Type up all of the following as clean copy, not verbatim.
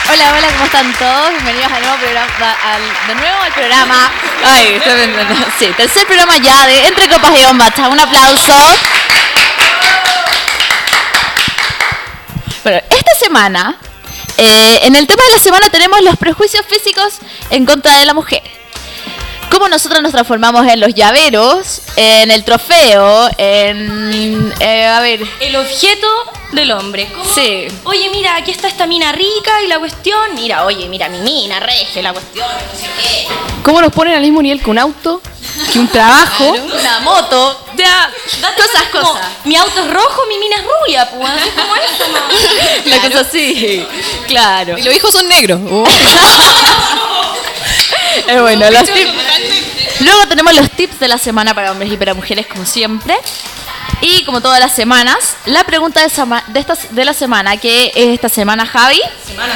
Hola, hola, ¿cómo están todos? Bienvenidos al nuevo programa, de nuevo al programa. Ay, sí, tercer programa ya de Entre Copas y Bombachas. Un aplauso. Bueno, esta semana, en el tema de la semana tenemos los prejuicios físicos en contra de la mujer. Cómo nosotros nos transformamos en los llaveros, en el trofeo, en... el objeto del hombre. ¿Cómo? Sí. Oye, mira, aquí está esta mina rica y la cuestión... Mira, oye, mira, mi mina, regia, la cuestión, no sé qué. ¿Cómo nos ponen al mismo nivel que un auto, que un trabajo? Claro. Una moto. Ya, esas cosas. Mi auto es rojo, mi mina es rubia, pues. Así como eso, ¿no? La cosa así, claro. Y los hijos son negros. Bueno, luego tenemos los tips de la semana para hombres y para mujeres, como siempre. Y como todas las semanas, la pregunta de la semana, que es esta semana, Javi. Semana.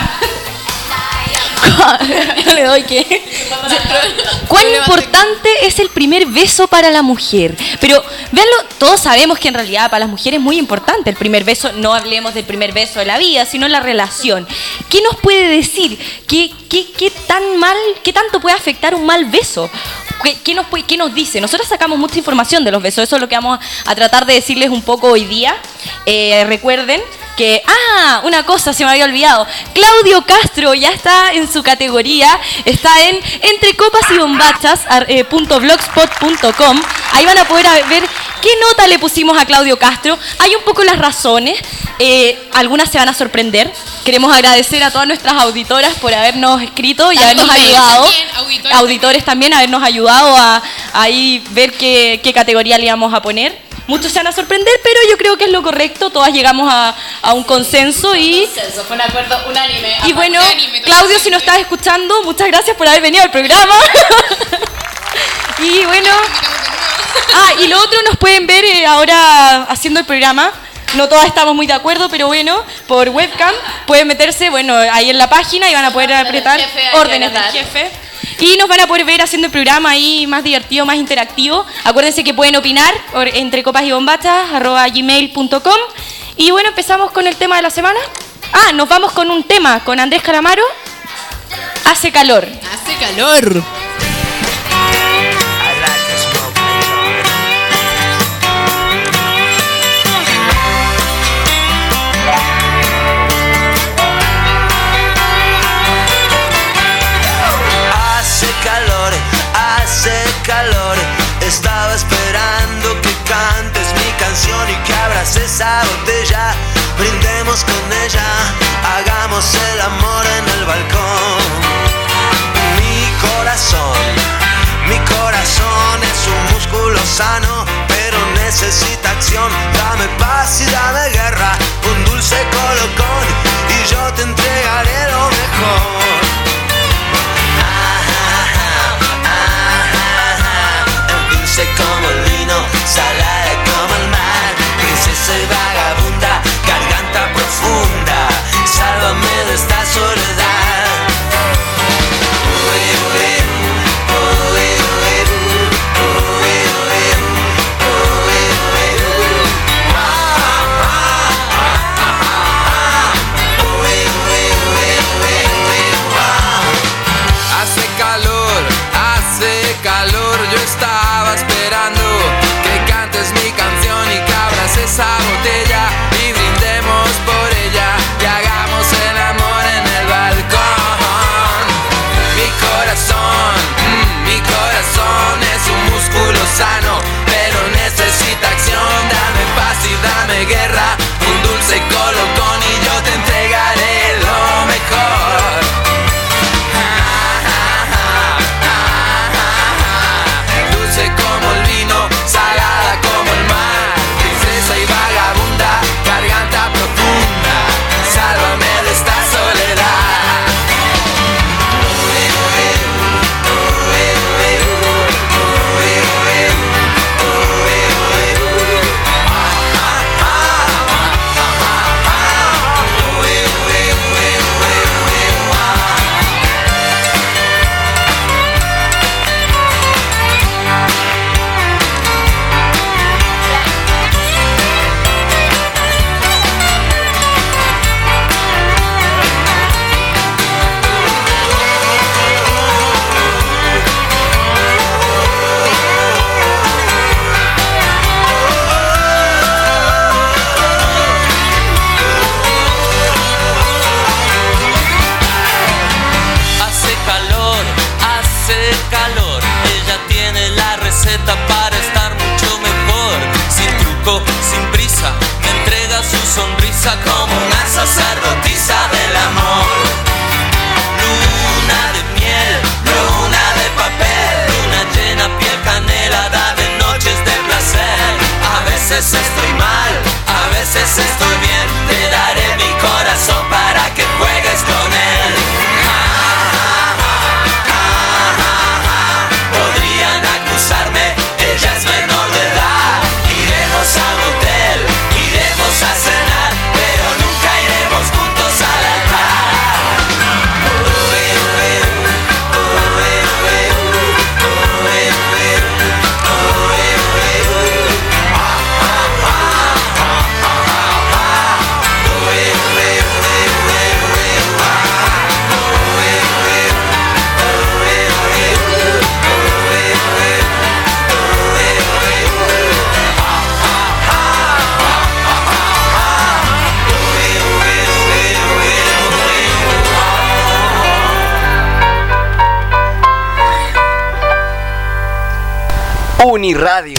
Yo le doy que... ¿Cuán importante es el primer beso para la mujer? Pero, véanlo, todos sabemos que en realidad para las mujeres es muy importante el primer beso. No hablemos del primer beso de la vida, sino la relación. ¿Qué nos puede decir? ¿Qué tanto puede afectar un mal beso? ¿Qué nos dice? Nosotros sacamos mucha información de los besos. Eso es lo que vamos a tratar de decirles un poco hoy día. Recuerden que... una cosa se me había olvidado. Claudio Castro ya está en su categoría. Está en entrecopasybombachas.blogspot.com. Ahí van a poder ver qué nota le pusimos a Claudio Castro. Hay un poco las razones. Algunas se van a sorprender. Queremos agradecer a todas nuestras auditoras por habernos escrito y habernos ayudado. Auditores también, habernos ayudado a ahí ver qué categoría le íbamos a poner. Muchos se van a sorprender, pero yo creo que es lo correcto. Todas llegamos a un consenso y... Fue un acuerdo unánime. Y bueno, Claudio, si nos estás escuchando, muchas gracias por haber venido al programa. Y bueno... y lo otro, nos pueden ver ahora haciendo el programa. No todas estamos muy de acuerdo, pero bueno, por webcam pueden meterse, bueno, ahí en la página y van a poder apretar órdenes del jefe. Y nos van a poder ver haciendo el programa ahí más divertido, más interactivo. Acuérdense que pueden opinar entre copasybombachas@gmail.com. Y bueno, empezamos con el tema de la semana. Nos vamos con un tema con Andrés Calamaro. Hace calor. Hace calor. Calor, estaba esperando que cantes mi canción y que abras esa botella, brindemos con ella, hagamos el amor en el balcón. Mi corazón es un músculo sano, pero necesita acción. Dame paz y dame guerra, un dulce colocón y yo te entregaré lo mejor. Como el vino, salada como el mar, princesa y vagabunda, garganta profunda, sálvame de esta soledad. veces estoy mal, a veces estoy bien. Te daré mi corazón para que juegues con él. Podrían acusarme, ella es menor de edad. Iremos a motel, iremos a cenar, pero nunca iremos juntos al altar. Uniradio.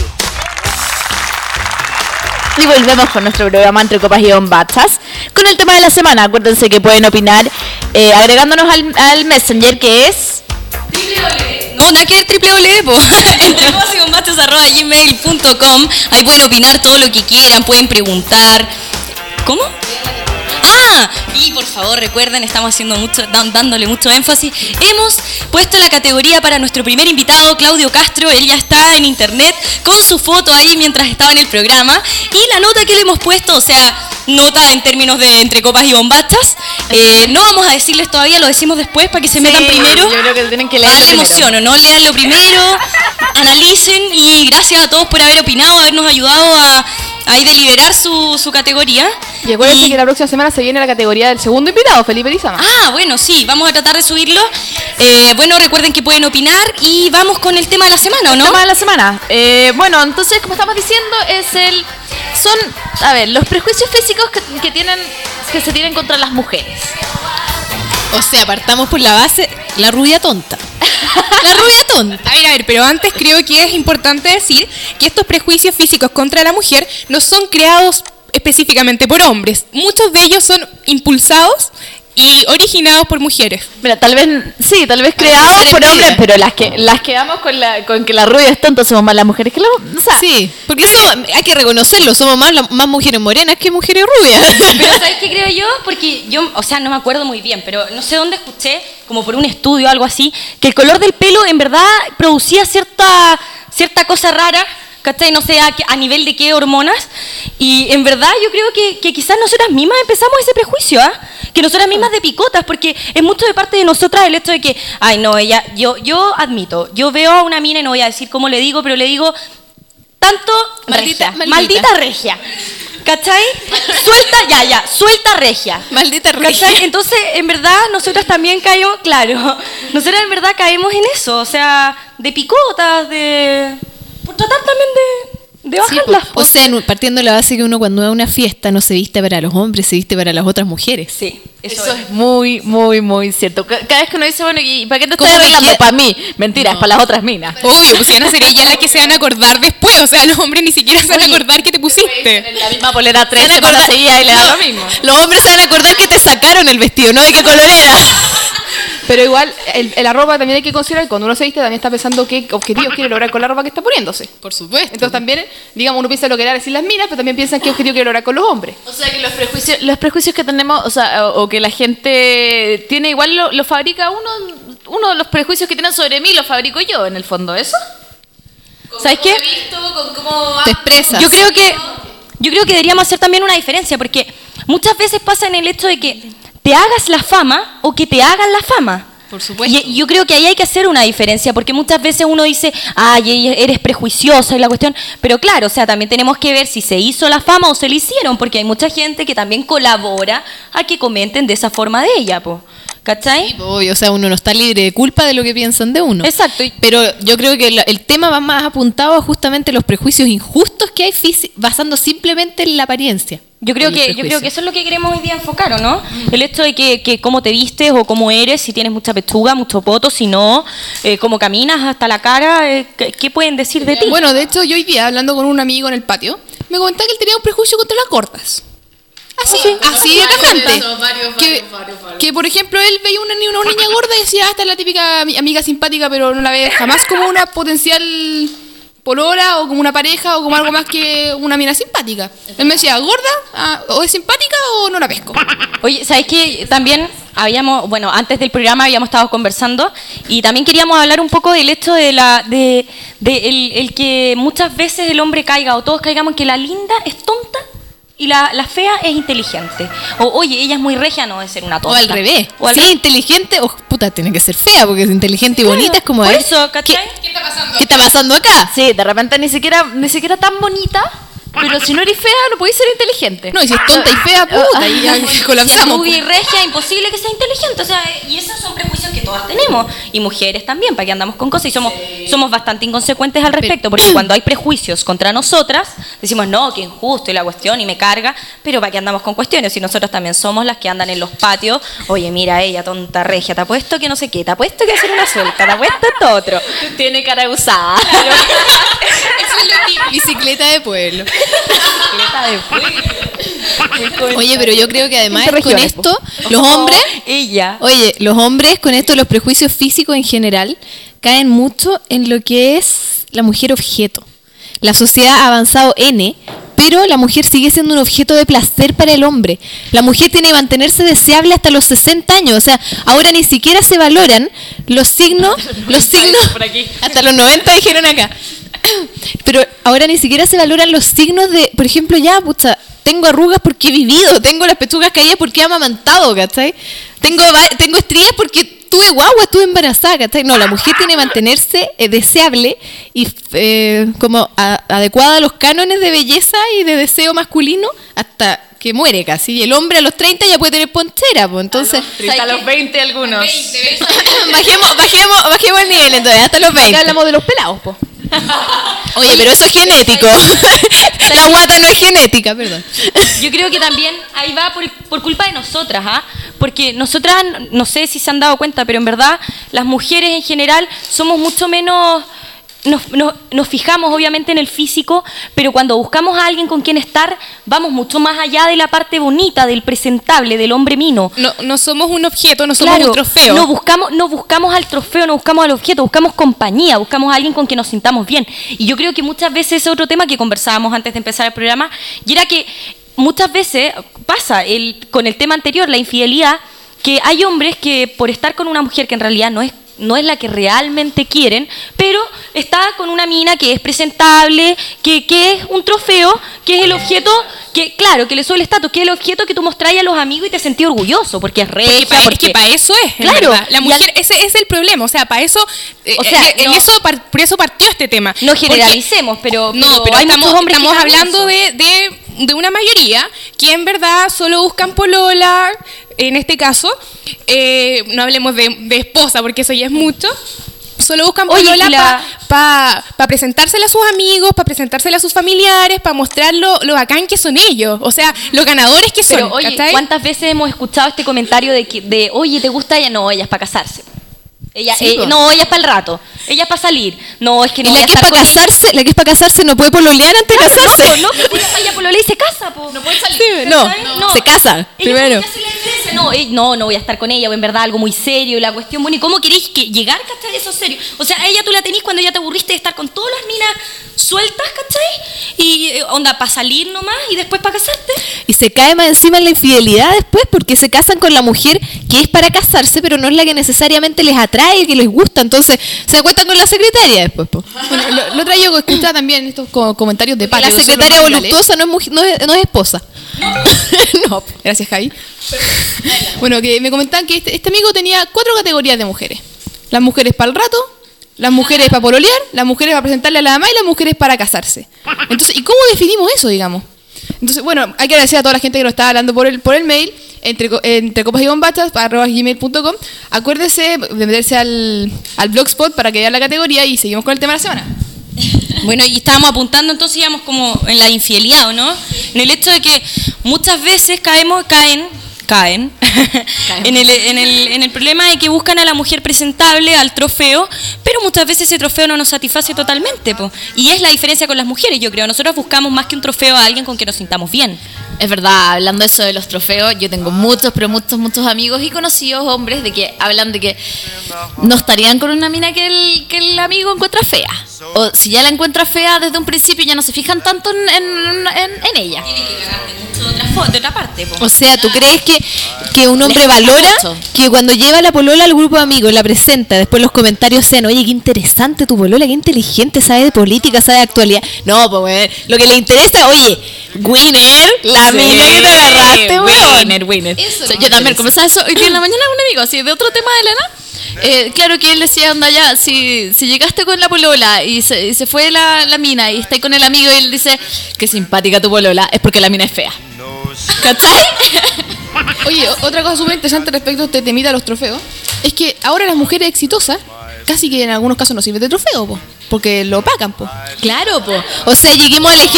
Y volvemos con nuestro programa Entre Copas y Bombachas con el tema de la semana. Acuérdense que pueden opinar agregándonos al Messenger, que es No, nada que ver www.entrecopasybombachas@gmail.com. Ahí pueden opinar todo lo que quieran, pueden preguntar. ¿Cómo? Y por favor recuerden, estamos haciendo dándole mucho énfasis. Hemos puesto la categoría para nuestro primer invitado, Claudio Castro. Él ya está en internet con su foto ahí mientras estaba en el programa. Y la nota que le hemos puesto, o sea, nota en términos de Entre Copas y Bombachas. No vamos a decirles todavía, lo decimos después para que se metan primero. Yo creo que tienen que leer. Para la emoción, ¿no? Leanlo primero, analicen y gracias a todos por haber opinado, habernos ayudado a deliberar su categoría. Y acuérdense que la próxima semana se viene la categoría del segundo invitado, Felipe Lizama. Bueno, sí, vamos a tratar de subirlo. Bueno, recuerden que pueden opinar y vamos con el tema de la semana, ¿o no? El tema de la semana. Bueno, entonces, como estamos diciendo, son los prejuicios físicos que se tienen contra las mujeres. O sea, partamos por la base, la rubia tonta. La rubia tonta. A ver, pero antes creo que es importante decir que estos prejuicios físicos contra la mujer no son creados específicamente por hombres. Muchos de ellos son impulsados y originados por mujeres. Mira, tal vez creados por hombres, pero las que vamos con que la rubia es tonta somos más las mujeres que sí, porque eso hay que reconocerlo, somos más mujeres morenas que mujeres rubias. Pero ¿sabes qué creo yo? Porque yo, o sea, no me acuerdo muy bien, pero no sé dónde escuché, como por un estudio o algo así, que el color del pelo en verdad producía cierta cosa rara, ¿cachai? No sé a nivel de qué hormonas. Y en verdad yo creo que quizás nosotras mismas empezamos ese prejuicio, que nosotras mismas de picotas, porque es mucho de parte de nosotras el hecho de que, yo admito, yo veo a una mina y no voy a decir cómo le digo, pero le digo tanto maldita regia. ¿Cachai? Suelta regia. Maldita regia. ¿Cachai? Entonces, en verdad, nosotras también caemos, nosotras en verdad caemos en eso, o sea, de picotas, por tratar también de bajarlas. Sí, o sea, partiendo de la base que uno cuando va a una fiesta no se viste para los hombres, se viste para las otras mujeres. Sí, eso es muy, muy, muy cierto. Cada vez que uno dice, bueno, ¿y para qué te estás arreglando? Para mí. Mentira, es para las otras minas. Obvio, pues si van a ser ellas las que se van a acordar después. O sea, los hombres ni siquiera se van a acordar que te pusiste. En la misma polera 3 semanas seguidas y le da lo mismo. Los hombres se van a acordar que te sacaron el vestido, no de qué color era. Pero igual, la ropa también hay que considerar. Cuando uno se viste, también está pensando qué objetivos quiere lograr con la ropa que está poniéndose. Por supuesto. Entonces también, digamos, uno piensa lo que era decir las minas, pero también piensan qué objetivo quiere lograr con los hombres. O sea, que los prejuicios que tenemos, o que la gente tiene, igual lo fabrica uno de los prejuicios que tienen sobre mí, lo fabrico yo, en el fondo, ¿eso? ¿Sabes qué? Te expresas. Yo creo que deberíamos hacer también una diferencia, porque muchas veces pasa en el hecho de que te hagas la fama o que te hagan la fama. Por supuesto. Y yo creo que ahí hay que hacer una diferencia, porque muchas veces uno dice, eres prejuiciosa y la cuestión, pero claro, o sea, también tenemos que ver si se hizo la fama o se le hicieron, porque hay mucha gente que también colabora a que comenten de esa forma de ella, ¿cachai? Sí, obvio, o sea, uno no está libre de culpa de lo que piensan de uno. Exacto. Pero yo creo que el tema va más apuntado a justamente los prejuicios injustos que hay basando simplemente en la apariencia. Yo creo que eso es lo que queremos hoy día enfocar, ¿o no? El hecho de que cómo te vistes o cómo eres, si tienes mucha pechuga, mucho poto, si no, cómo caminas hasta la cara, ¿qué pueden decir de ti? Bueno, de hecho, yo hoy día, hablando con un amigo en el patio, me comentaba que él tenía un prejuicio contra las gordas. Así de tajante. Que, por ejemplo, él veía una niña gorda y decía, esta es la típica amiga simpática, pero no la ve jamás como una potencial polola o como una pareja o como algo más que una mina simpática. Él me decía, ¿gorda? ¿O es simpática o no la pesco? Oye, ¿sabes qué? También antes del programa habíamos estado conversando y también queríamos hablar un poco del hecho de el que muchas veces el hombre caiga o todos caigamos en que la linda es tonta y la fea es inteligente. O, oye, ella es muy regia, no debe ser una tonta. O al revés. Si es inteligente, puta, tiene que ser fea, porque es inteligente y bonita, es como por es. eso, ¿cachai? ¿Qué está pasando acá? Sí, de repente ni siquiera tan bonita, pero si no eres fea no podés ser inteligente. No, y si es tonta y fea, puta, y ya Si es colapsamos. rubia y regia, imposible que sea inteligente. O sea, y esos son prejuicios que todas tenemos. Y mujeres también, para que andamos con cosas. Y somos bastante inconsecuentes al respecto. Porque cuando hay prejuicios contra nosotras, decimos, no, que injusto y la cuestión y me carga. Pero para que andamos con cuestiones. Y nosotros también somos las que andan en los patios. Oye, mira ella, tonta regia, te apuesto que no sé qué. Te apuesto que hacer una suelta. Te apuesto esto otro. Tiene cara usada. Eso es lo típico. Bicicleta de pueblo. Oye, pero yo creo que además con esto, los hombres, los hombres con esto, los prejuicios físicos en general, caen mucho en lo que es la mujer objeto. La sociedad ha avanzado pero la mujer sigue siendo un objeto de placer para el hombre. La mujer tiene que mantenerse deseable hasta los 60 años. O sea, ahora ni siquiera se valoran los signos, hasta los 90 dijeron acá. Pero ahora ni siquiera se valoran los signos de, por ejemplo, pucha, tengo arrugas porque he vivido, tengo las pechugas caídas porque he amamantado, ¿cachai? Tengo estrías porque tuve guagua, estuve embarazada, ¿cachai? No, la mujer tiene que mantenerse deseable y como adecuada a los cánones de belleza y de deseo masculino hasta que muere casi. Y el hombre a los 30 ya puede tener ponchera, pues entonces... Hasta los 20 algunos. bajemos el nivel entonces, hasta los 20. Acá hablamos de los pelados, pues. Oye, pero eso es genético. La guata no es genética, perdón. Yo creo que también ahí va por culpa de nosotras, porque nosotras, no sé si se han dado cuenta, pero en verdad las mujeres en general somos mucho menos... Nos fijamos obviamente en el físico, pero cuando buscamos a alguien con quien estar, vamos mucho más allá de la parte bonita, del presentable, del hombre mino. No somos un objeto, no somos un trofeo. No buscamos al trofeo, no buscamos al objeto, buscamos compañía, buscamos a alguien con quien nos sintamos bien. Y yo creo que muchas veces ese otro tema que conversábamos antes de empezar el programa, y era que muchas veces pasa con el tema anterior, la infidelidad, que hay hombres que por estar con una mujer que en realidad no es la que realmente quieren, pero está con una mina que es presentable, que es un trofeo, que es el objeto, que claro, que le sube el estatus, que es el objeto que tú mostráis a los amigos y te sentís orgulloso, porque es regia, porque para eso es, claro, la mujer, ese es el problema, o sea, para eso, por eso partió este tema. No generalicemos, pero hay muchos hombres estamos hablando de una mayoría que en verdad solo buscan polola. En este caso, no hablemos de esposa, porque eso ya es mucho. Solo buscan polola para presentársela a sus amigos, para presentársela a sus familiares, para mostrar lo bacán que son ellos. O sea, los ganadores que son. Pero, oye, ¿cachai? ¿cuántas veces hemos escuchado este comentario de oye, ¿te gusta ella? No, ella es para casarse. Ella es para el rato. Ella es para salir. No, es que no. Y la que es para casarse, la que es para casarse no puede pololear antes de casarse. No, ella pololea y se casa, po. No puede salir. Sí, no, se casa primero. No voy a estar con ella, o en verdad algo muy serio, la cuestión, bueno, ¿y cómo queréis llegar, cachai? Eso serio. O sea, a ella tú la tenís cuando ya te aburriste de estar con todas las minas sueltas, cachai, y onda, para salir nomás y después para casarte. Y se cae más encima en la infidelidad después, porque se casan con la mujer que es para casarse, pero no es la que necesariamente les atrae, que les gusta, entonces se acuestan con la secretaria después. Bueno, lo otra yo escuchaba también estos comentarios de patio. La secretaria voluptuosa no es esposa. No, gracias Javi. Bueno, que me comentaban que este amigo tenía 4 categorías de mujeres. Las mujeres para el rato, las mujeres para pololear, las mujeres para presentarle a la mamá y las mujeres para casarse. Entonces, ¿y cómo definimos eso, digamos? Entonces, bueno, hay que agradecer a toda la gente que nos está hablando por el mail, entre copas y bombachas, @gmail.com. Acuérdese de meterse al blogspot para que vean la categoría y seguimos con el tema de la semana. Bueno, y estábamos apuntando entonces, digamos, como en la infidelidad, ¿o no? En el hecho de que muchas veces caen en el problema de que buscan a la mujer presentable, al trofeo, pero muchas veces ese trofeo no nos satisface totalmente, po. Y es la diferencia con las mujeres, yo creo. Nosotros buscamos más que un trofeo a alguien con que nos sintamos bien. Es verdad, hablando de eso de los trofeos, yo tengo muchos, pero muchos amigos y conocidos hombres de que hablan de que no estarían con una mina que el amigo encuentra fea. O si ya la encuentra fea desde un principio, ya no se fijan tanto en ella. De otra parte, po. O sea, ¿tú crees que un hombre valora que cuando lleva la polola al grupo de amigos, la presenta, después los comentarios sean, oye, qué interesante tu polola, qué inteligente, sabe de política, sabe de actualidad? No, pues, lo que le interesa, oye, winner, la mina que te agarraste, weón. Winner. O sea, yo también, como sabes, hoy día en la mañana un amigo así de otro tema de Elena. Claro que él decía, anda ya, si llegaste con la polola y se fue la mina y está ahí con el amigo y él dice, qué simpática tu polola, es porque la mina es fea. ¿Cachai? Oye, otra cosa súper interesante respecto a este temita de los trofeos es que ahora las mujeres exitosas casi que en algunos casos no sirven de trofeo, po, porque lo opacan, po. Claro, po. O sea, lleguemos al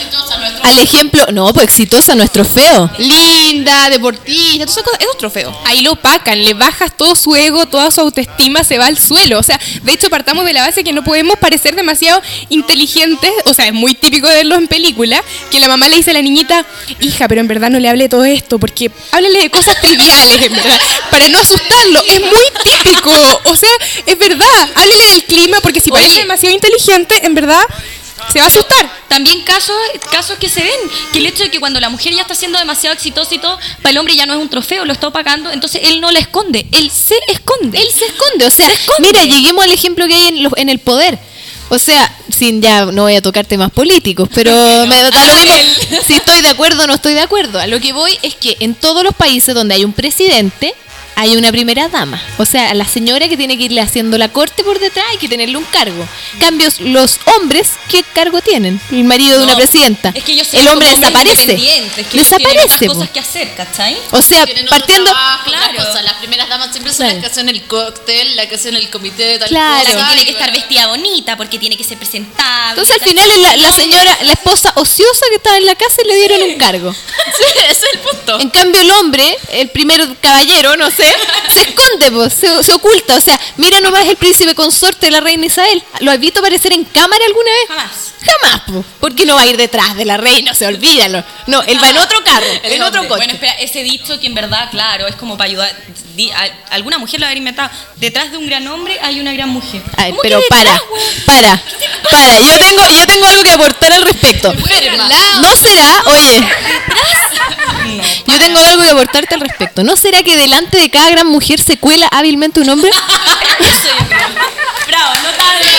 ejemplo, no, pues exitosa, no es trofeo. Linda, deportista, todas esas cosas, esos trofeos. Ahí lo opacan, le bajas todo su ego, toda su autoestima se va al suelo. O sea, de hecho partamos de la base que no podemos parecer demasiado inteligentes. O sea, es muy típico de verlos en películas, que la mamá le dice a la niñita, hija, pero en verdad no le hable de todo esto, porque háblele de cosas triviales, en verdad, para no asustarlo. Es muy típico, o sea, es verdad, háblele del clima, porque si parece demasiado inteligente, en verdad se va a asustar. También casos que se ven, que el hecho de que cuando la mujer ya está siendo demasiado exitosa y todo, para el hombre ya no es un trofeo, lo está opacando, entonces él no la esconde, él se esconde, o sea, mira, lleguemos al ejemplo que hay en el poder. O sea, ya no voy a tocar temas políticos, pero me da lo mismo si estoy de acuerdo o no estoy de acuerdo. A lo que voy es que en todos los países donde hay un presidente, hay una primera dama. O sea, la señora que tiene que irle haciendo la corte por detrás hay que tenerle un cargo. Cambios, los hombres, ¿qué cargo tienen? El marido de una presidenta. Es que ellos el hombre desaparece. Desaparece. Cosas que hacer, ¿cachai? O sea, partiendo... Claro. Las primeras damas siempre son las que hacen el cóctel, las que hacen el comité de tal Claro. cosa. La que tiene que estar vestida bonita, porque tiene que ser presentable. Entonces al final es la señora, la esposa ociosa que estaba en la casa y le dieron un cargo. Sí, ese es el punto. En cambio el hombre, el primer caballero, no sé, se esconde, pues, se oculta. O sea, mira nomás el príncipe consorte de la reina Isabel. ¿Lo has visto aparecer en cámara alguna vez? Jamás, pues. ¿Por qué no va a ir detrás de la reina? Se olvídalo. No, él va en otro carro, en otro coche. Bueno, espera, ese dicho que en verdad, claro, es como para ayudar. Alguna mujer lo habrá inventado. Detrás de un gran hombre hay una gran mujer. Ay, pero para. Yo tengo algo que aportar al respecto. ¿No será, oye? Yo tengo algo que aportarte al respecto. ¿No será que delante de cada gran mujer se cuela hábilmente un hombre? Bravo, notable.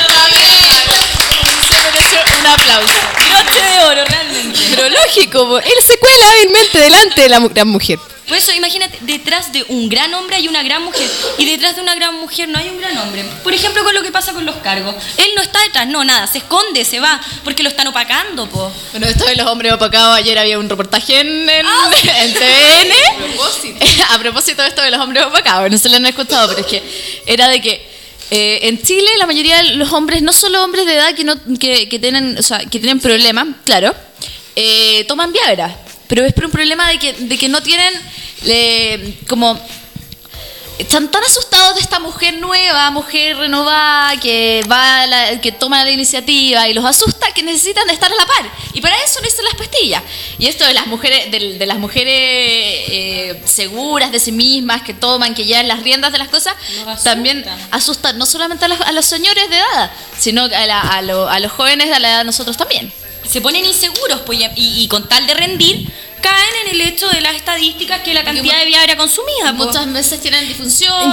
Un aplauso. Broche de oro, realmente. Pero lógico, po, él se cuela hábilmente delante de la gran mujer. Por eso, imagínate, detrás de un gran hombre hay una gran mujer. Y detrás de una gran mujer no hay un gran hombre. Por ejemplo, con lo que pasa con los cargos. Él no está detrás, no, nada. Se esconde, se va. Porque lo están opacando, po. Bueno, esto de los hombres opacados, ayer había un reportaje en TVN. A propósito de esto de los hombres opacados. No se lo han escuchado, pero es que era de que en Chile la mayoría de los hombres, no solo hombres de edad que tienen problemas, claro, toman Viagra. Pero es por un problema de que no tienen como... Están tan asustados de esta mujer nueva, mujer renovada, que toma la iniciativa y los asusta, que necesitan de estar a la par. Y para eso necesitan las pastillas. Y esto de las mujeres, de las mujeres seguras de sí mismas, que toman, que llevan las riendas de las cosas, también asustan no solamente a los señores de edad, sino a los jóvenes de la edad de nosotros también. Se ponen inseguros, pues, y con tal de rendir, caen en el hecho de las estadísticas que la cantidad de Viagra consumida. Muchas veces tienen disfunción.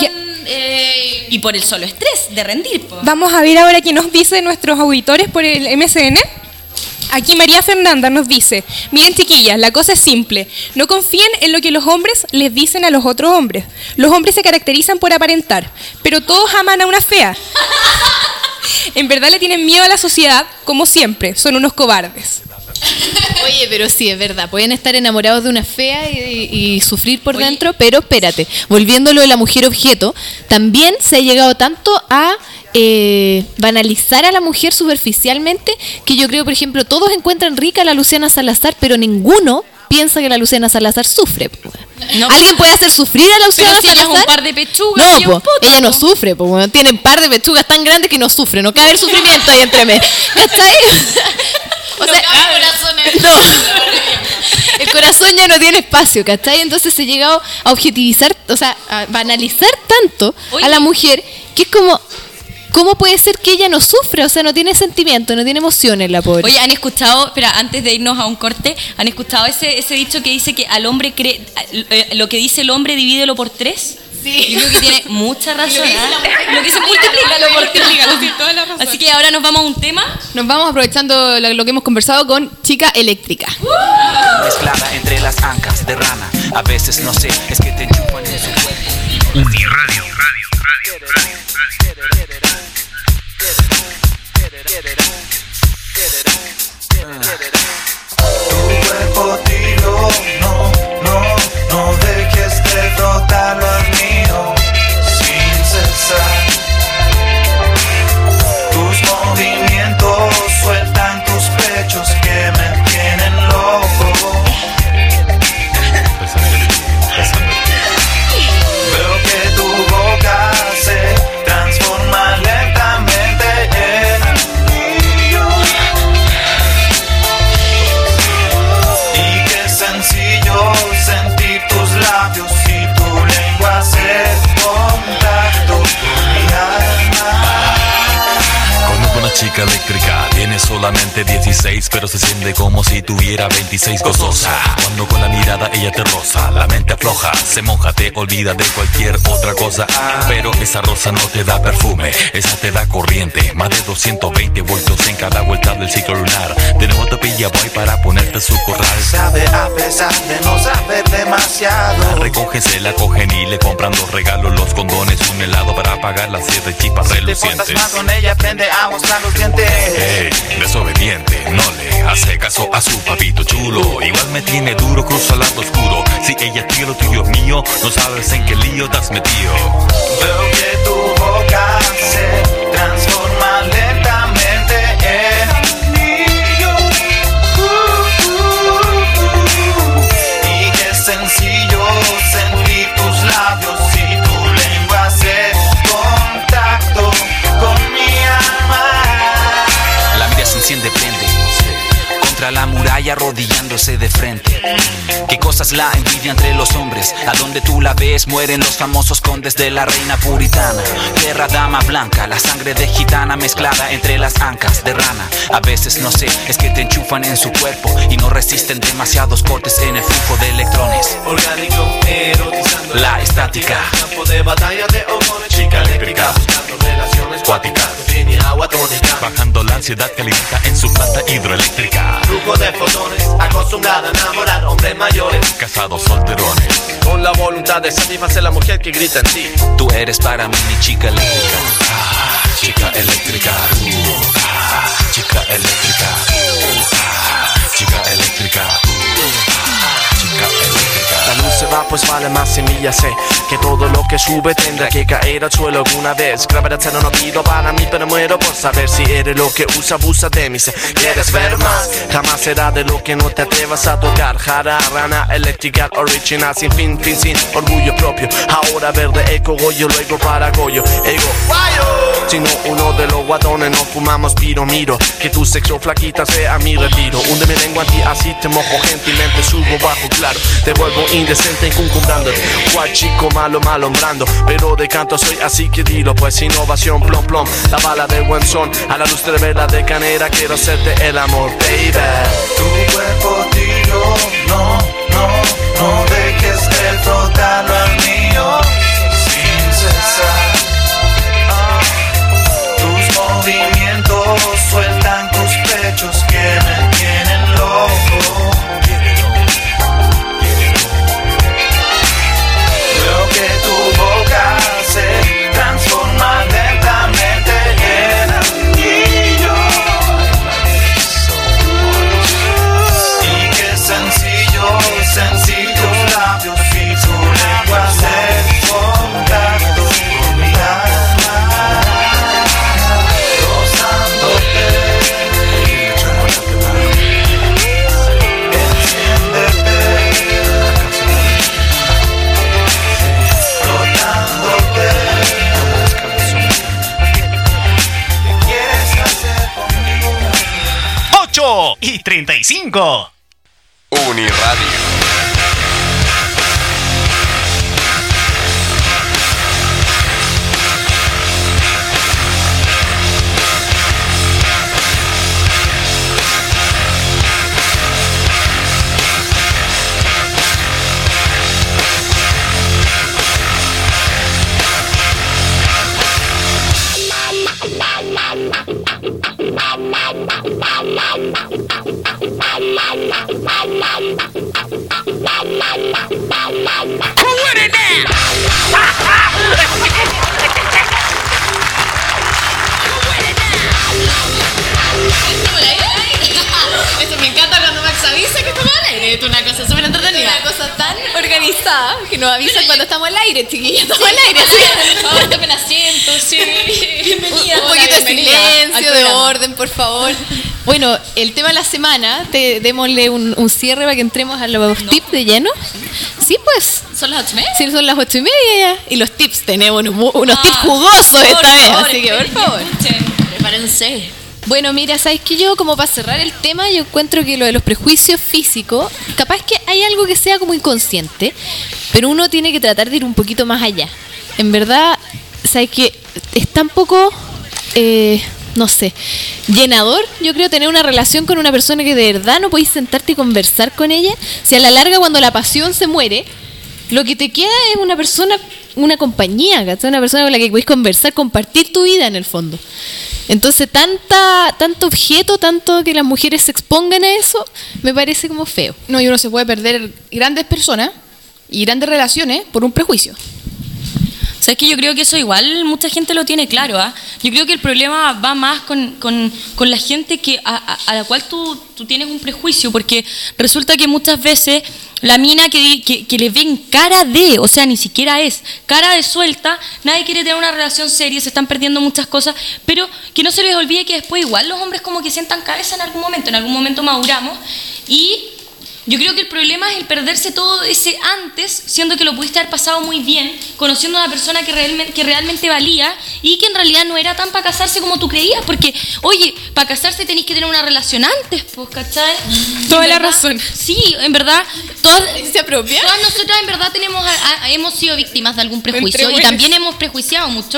Y por el solo estrés de rendir. Po. Vamos a ver ahora qué nos dicen nuestros auditores por el MSN. Aquí María Fernanda nos dice, miren chiquillas, la cosa es simple, no confíen en lo que los hombres les dicen a los otros hombres. Los hombres se caracterizan por aparentar, pero todos aman a una fea. En verdad le tienen miedo a la sociedad, como siempre, son unos cobardes. Oye, pero sí, es verdad, pueden estar enamorados de una fea y sufrir por dentro, pero espérate, volviéndolo de la mujer objeto, también se ha llegado tanto a banalizar a la mujer superficialmente, que yo creo, por ejemplo, todos encuentran rica a la Luciana Salazar, pero ninguno piensa que la Luciana Salazar sufre. No, ¿alguien puede hacer sufrir a la Luciana Salazar? Ella es un par de pechugas. No, ella no sufre, tienen par de pechugas tan grandes que no sufre, no cabe el sufrimiento ahí entre medio. ¿Cachai? O sea, corazones. No. corazón ya no tiene espacio, ¿cachai? Entonces se ha llegado a objetivizar, o sea, a banalizar tanto a la mujer que es como, ¿cómo puede ser que ella no sufra? O sea, no tiene sentimiento, no tiene emociones la pobre. Oye, ¿han escuchado, espera, antes de irnos a un corte, ¿han escuchado ese dicho que dice que al hombre lo que dice el hombre divídelo por 3? Sí. Yo creo que tiene mucha razón. Lo que se multiplícalo por 3. Así que ahora nos vamos a un tema. Nos vamos aprovechando lo que hemos conversado con Chica Eléctrica. Mezclada entre las ancas de rana. A veces no sé, es que te enchufan en su cuerpo. Uniradio. Tu cuerpo tiro, no dejes de frotarlo al mío sin cesar. Tus movimientos sueltan tus pechos que me tienen loco. Veo que tu boca se transforma lentamente en mío. Y qué sencillo sentir tus labios y tu lengua hacer contacto con mi alma. Conozco una chica eléctrica, tiene solamente 16, pero se siente como si tuviera 26, gozosa. Cuando con la mirada ella te roza, la mente afloja, se moja, te olvida de cualquier otra cosa. Pero esa rosa no te da perfume, esa te da corriente, más de 220 voltios en cada vuelta del ciclo lunar. De nuevo te pilla boy para ponerte su corral. Sabe a pesar de no saber demasiado. La recogen, se la cogen y le compran los regalos, los condones, un helado para pagar las 7 chispas relucientes. Te portas mal con ella, aprende a mostrar los dientes. Desobediente, no le hace caso a su papito chulo. Igual me tiene duro, cruza el lado oscuro. Si ella es tío, lo tuyo es mío, no sabes en qué lío te has metido. Veo que tu boca se transforma lentamente en mío. Y qué sencillo sentir tus labios y tu lengua hacer contacto con mi alma. La mira se enciende, prende contra la muralla arrodillándose de frente. Qué cosas la envidia entre los hombres. A donde tú la ves mueren los famosos condes de la reina puritana. Guerra dama blanca, la sangre de gitana mezclada entre las ancas de rana. A veces no sé, es que te enchufan en su cuerpo y no resisten demasiados cortes en el flujo de electrones. Orgánico, erotizando la estática. Campo de batalla de hormonas. Chica eléctrica, buscando relaciones cuáticas. Tiene agua tónica, bajando la ansiedad que alimenta en su planta hidroeléctrica. flujo de fotones, acostumbrada a enamorar hombres mayores, casados solterones, con la voluntad de satisfacer a la mujer que grita en ti. Tú eres para mí mi chica eléctrica. Chica eléctrica. Chica eléctrica. Chica eléctrica. Chica eléctrica. La luz se va, pues vale más semillas, sé que todo lo que sube tendrá que caer al suelo alguna vez. Gravedad cero no pido para mí, pero muero por saber si eres lo que usa, abusa de mí. Si quieres ver más, jamás será de lo que no te atrevas a tocar. Jara, rana, eléctrica, original, sin fin, sin orgullo propio. Ahora verde, eco, goyo, luego para goyo, ego, si no uno de los guatones no fumamos piro, miro que tu sexo flaquita sea mi retiro. Hunde mi lengua en ti, así te mojo gentilmente, subo bajo, claro, te vuelvo indecente encumbrándote. Cual chico malo, malombrando, pero de canto soy así que dilo, pues innovación, plom, plom, la bala de buen son, a la luz de vela de canera, quiero hacerte el amor, baby. Tu cuerpo tiro, no dejes de frotarlo al mío, sin cesar. Tus movimientos sueltan tus pechos que me tienen loco. Veo que tu boca se transforma lentamente en anillo. Y qué sencillo sentir tus labios y tu lengua hacer contacto con mi alma, rozándote. Enciéndete. ¡8:35! Uniradio. Eso me encanta cuando Max avisa que estamos al aire. Es una cosa súper entretenida. Una cosa tan organizada que nos avisa cuando estamos al aire, chiquillos. Estamos al aire. Por favor, tomen asiento, sí. Bienvenida. Un poquito de silencio, de orden, por favor. Bueno, el tema de la semana, démosle un cierre para que entremos a los tips de lleno. Sí, pues. ¿Son las 8:30? Sí, son las 8:30 ya. Y los tips, tenemos unos tips jugosos esta vez. Así que, por favor. Prepárense. Bueno, mira, ¿sabes qué? Yo, como para cerrar el tema, yo encuentro que lo de los prejuicios físicos, capaz que hay algo que sea como inconsciente, pero uno tiene que tratar de ir un poquito más allá. En verdad, ¿sabes qué? Es tan poco, no sé, llenador, yo creo, tener una relación con una persona que de verdad no podéis sentarte y conversar con ella. Si a la larga, cuando la pasión se muere, lo que te queda es una persona, una compañía, ¿cachai? Una persona con la que podéis conversar, compartir tu vida en el fondo. Entonces, tanto objeto, tanto que las mujeres se expongan a eso, me parece como feo. No, y uno se puede perder grandes personas y grandes relaciones por un prejuicio. ¿Sabes qué? Yo creo que eso igual mucha gente lo tiene claro, ¿ah? Yo creo que el problema va más con la gente que a la cual tú tienes un prejuicio, porque resulta que muchas veces la mina que le ven cara de, o sea, ni siquiera es cara de suelta, nadie quiere tener una relación seria, se están perdiendo muchas cosas, pero que no se les olvide que después igual los hombres como que sientan cabeza en algún momento maduramos, y yo creo que el problema es el perderse todo ese antes, siendo que lo pudiste haber pasado muy bien, conociendo a una persona que realmente valía y que en realidad no era tan para casarse como tú creías, porque, oye, para casarse tenéis que tener una relación antes, pues, ¿cachai? Toda la razón. Sí, en verdad, todas nosotras en verdad hemos sido víctimas de algún prejuicio y también hemos prejuiciado mucho,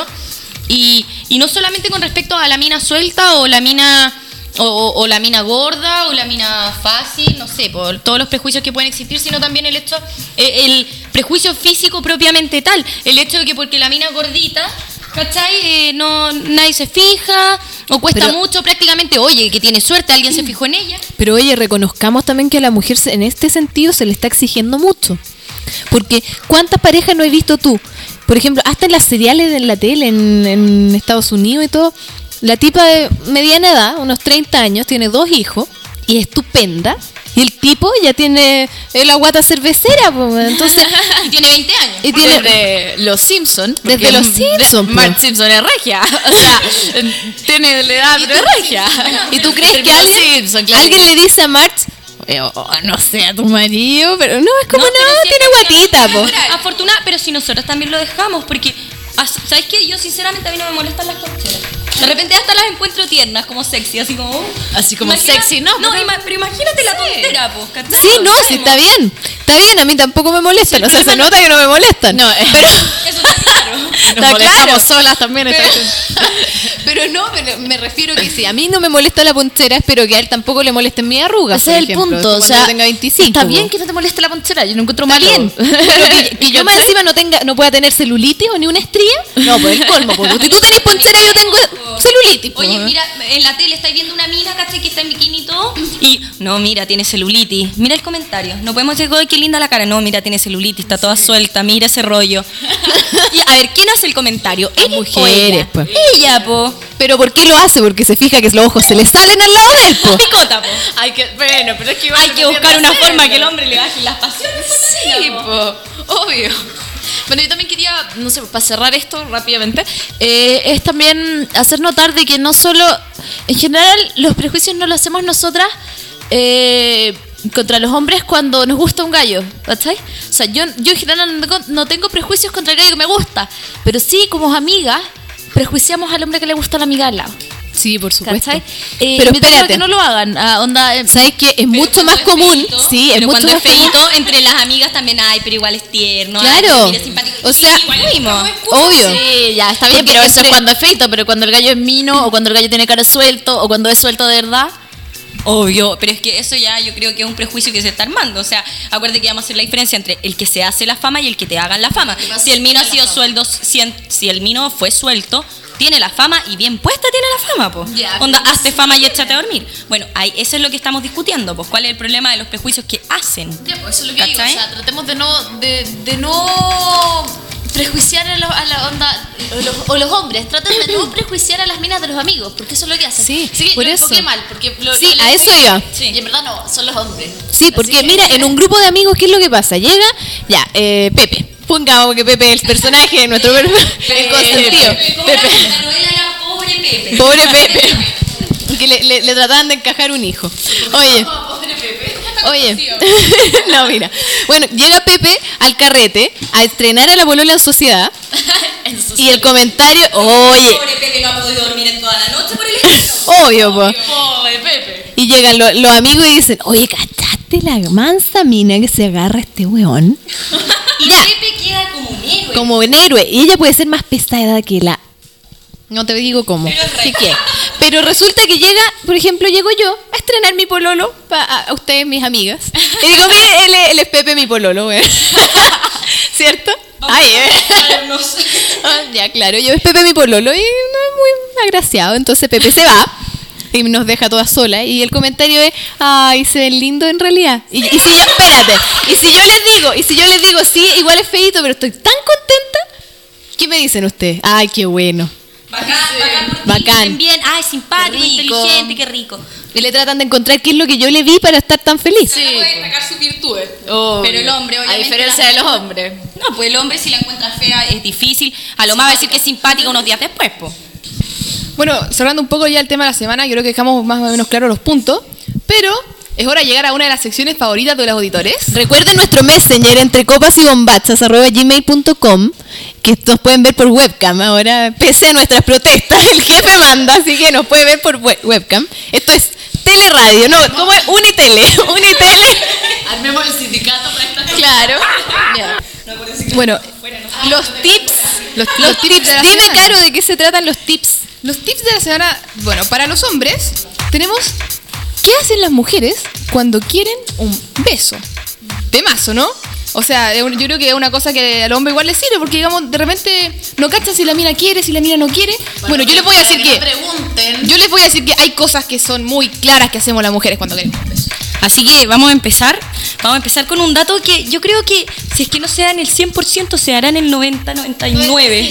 y no solamente con respecto a la mina suelta o la mina... O la mina gorda, o la mina fácil, no sé, por todos los prejuicios que pueden existir, sino también el hecho, el prejuicio físico propiamente tal, el hecho de que porque la mina es gordita, ¿cachai? Nadie se fija, o cuesta mucho prácticamente, oye, que tiene suerte, alguien se fijó en ella. Pero oye, reconozcamos también que a la mujer en este sentido se le está exigiendo mucho. Porque ¿cuántas parejas no has visto tú? Por ejemplo, hasta en las seriales de la tele, en Estados Unidos y todo, la tipa de mediana edad, unos 30 años, tiene 2 hijos y es estupenda. Y el tipo ya tiene la guata cervecera, pues, entonces... y tiene 20 años. Y tiene Desde Los Simpsons. Desde Los Simpsons. Marge Simpson es regia. O sea, tiene la edad, pero es regia. ¿Y tú crees que alguien le dice a Marge... no sé, a tu marido, pero no, es como tiene guatita, po. Afortunada, pero si nosotros también lo dejamos, porque, ¿sabes qué? Yo sinceramente a mí no me molestan las concheras. De repente hasta las encuentro tiernas, como sexy, así como... sexy, ¿no? No, pero imagínate la tontera, po, ¿cachai? Sí, no, sí, está bien. Está bien, a mí tampoco me molestan. O sea, se nota que no me molestan. No, pero... Eso está claro. Nos molestamos solas también. Pero me refiero que si a mí no me molesta la ponchera, espero que a él tampoco le molesten mis arrugas. Ese es el punto, o sea, tenga 25, está bien que no te moleste la ponchera, yo no encuentro mal. Bien, pero que yo más encima no pueda tener celulitis o ni una estría. No, pues el colmo, pues. Si tú tenés ponchera, yo tengo celulitis. Oye, mira, en la tele estáis viendo una mina, ¿cachai? Que está en bikini y todo. Y, no, mira, tiene celulitis. Mira el comentario. No podemos decir, qué linda la cara. No, mira, tiene celulitis, está toda suelta. Mira ese rollo. Y, a ver, ¿quién hace el comentario? Las mujeres, pues. Ella, po. ¿Pero por qué lo hace? Porque se fija que los ojos se le salen al lado de él, po. Picota, po. Pero es que hay que buscar una forma que el hombre le baje las pasiones. Sí, po. Obvio. Bueno, yo también quería, no sé, para cerrar esto rápidamente, es también hacer notar de que no solo, en general, los prejuicios no los hacemos nosotras contra los hombres cuando nos gusta un gallo, ¿cachai? O sea, yo en general no tengo prejuicios contra el gallo que me gusta, pero sí, como amigas, prejuiciamos al hombre que le gusta la amiga al lado. Sí, por supuesto. ¿Cachai? Pero invitamos a espérate. que no lo hagan. ¿Sabes qué? Es mucho más común. Sí, es pero mucho cuando más es común. feito, entre las amigas también hay, pero igual es tierno. Claro. ay, pero mira, es simpático. O sea, igual mismo. Obvio. Sí, ya, está bien, Porque pero eso es entre- cuando es feito, pero cuando el gallo es mino, o cuando el gallo tiene cara suelto, o cuando es suelto de verdad. Obvio, pero es que eso ya yo creo que es un prejuicio que se está armando. O sea, acuérdate que vamos a hacer la diferencia entre el que se hace la fama y el que te hagan la fama. Si el mino ha sido sueldo, si el mino fue suelto, tiene la fama y bien puesta tiene la fama, pues. Ya, Onda, hazte fama y échate a dormir. Bueno, ahí, eso es lo que estamos discutiendo, pues. ¿Cuál es el problema de los prejuicios que hacen? Ya, pues eso es lo que digo. O ¿Cachai? sea, tratemos de no prejuiciar a la onda, o los hombres, traten de no prejuiciar a las minas de los amigos, porque eso es lo que hacen. Sí, Así que por lo eso. enfoqué mal, porque Sí, a eso iba. Sí. Y en verdad no, son los hombres. Sí, porque mira, en un grupo de amigos, ¿qué es lo que pasa? Llega, ya, Pepe. Pongamos que Pepe es el personaje de nuestro el consentido. Pepe. La novela era Pobre Pepe. Pobre Pepe. Que le trataban de encajar un hijo. Oye. No, mira. Bueno, llega Pepe al carrete a estrenar a la polola en sociedad. Y el comentario, oye, Pobre Pepe no ha podido dormir en toda la noche por el ejemplo. obvio, po. Pobre Pepe. Y llegan los amigos y dicen, oye, ¿cachaste la mansa mina que se agarra a este weón? Y Ya. Pepe queda como un héroe. Como un héroe. Y ella puede ser más pesada que la... No te digo cómo. Pero es ¿Qué real. qué? Pero resulta que llega, por ejemplo, llego yo a estrenar mi pololo a ustedes, mis amigas. Y digo, mire, él es Pepe, mi pololo, güey. ¿Cierto? Ay, Ah, ya, claro, yo es Pepe, mi pololo, y no es muy agraciado. Entonces Pepe se va y nos deja todas solas. Y el comentario es, ay, se ven lindo en realidad. Y si yo, espérate, y si yo les digo, sí, igual es feíto, pero estoy tan contenta, ¿qué me dicen ustedes? Ay, qué bueno. Bacán por ti, Bacán. dicen bien, ay, simpático, Qué rico. inteligente, qué rico. Y le tratan de encontrar qué es lo que yo le vi para estar tan feliz. Puede destacar sus virtudes. Pero el hombre, A obviamente. diferencia de los hombres. No, pues el hombre si la encuentra fea es difícil. A lo más va a decir que es simpática unos días después, pues. Bueno, cerrando un poco ya el tema de la semana, yo creo que dejamos más o menos claros los puntos, pero es hora de llegar a una de las secciones favoritas de los auditores. Recuerden nuestro messenger entre copas y bombachas @gmail.com, que nos pueden ver por webcam. Ahora, pese a nuestras protestas, el jefe manda, así que nos puede ver por webcam. Esto es teleradio, no, ¿cómo es? Unitele. Armemos el sindicato para esta. Claro. Ya. Bueno, los tips, los tips. de la Dime, semana. Caro, ¿de qué se tratan los tips? Los tips de la semana, bueno, para los hombres tenemos ¿qué hacen las mujeres cuando quieren un beso? Temazo, ¿no? O sea, yo creo que es una cosa que al hombre igual le sirve, porque digamos, de repente no cachan si la mina quiere, si la mina no quiere. Bueno, yo les voy a decir que pregunten. yo les voy a decir que hay cosas que son muy claras que hacemos las mujeres cuando queremos un beso. Así que vamos a empezar con un dato que yo creo que si es que no se da en el 100%, se hará en el 90, 99,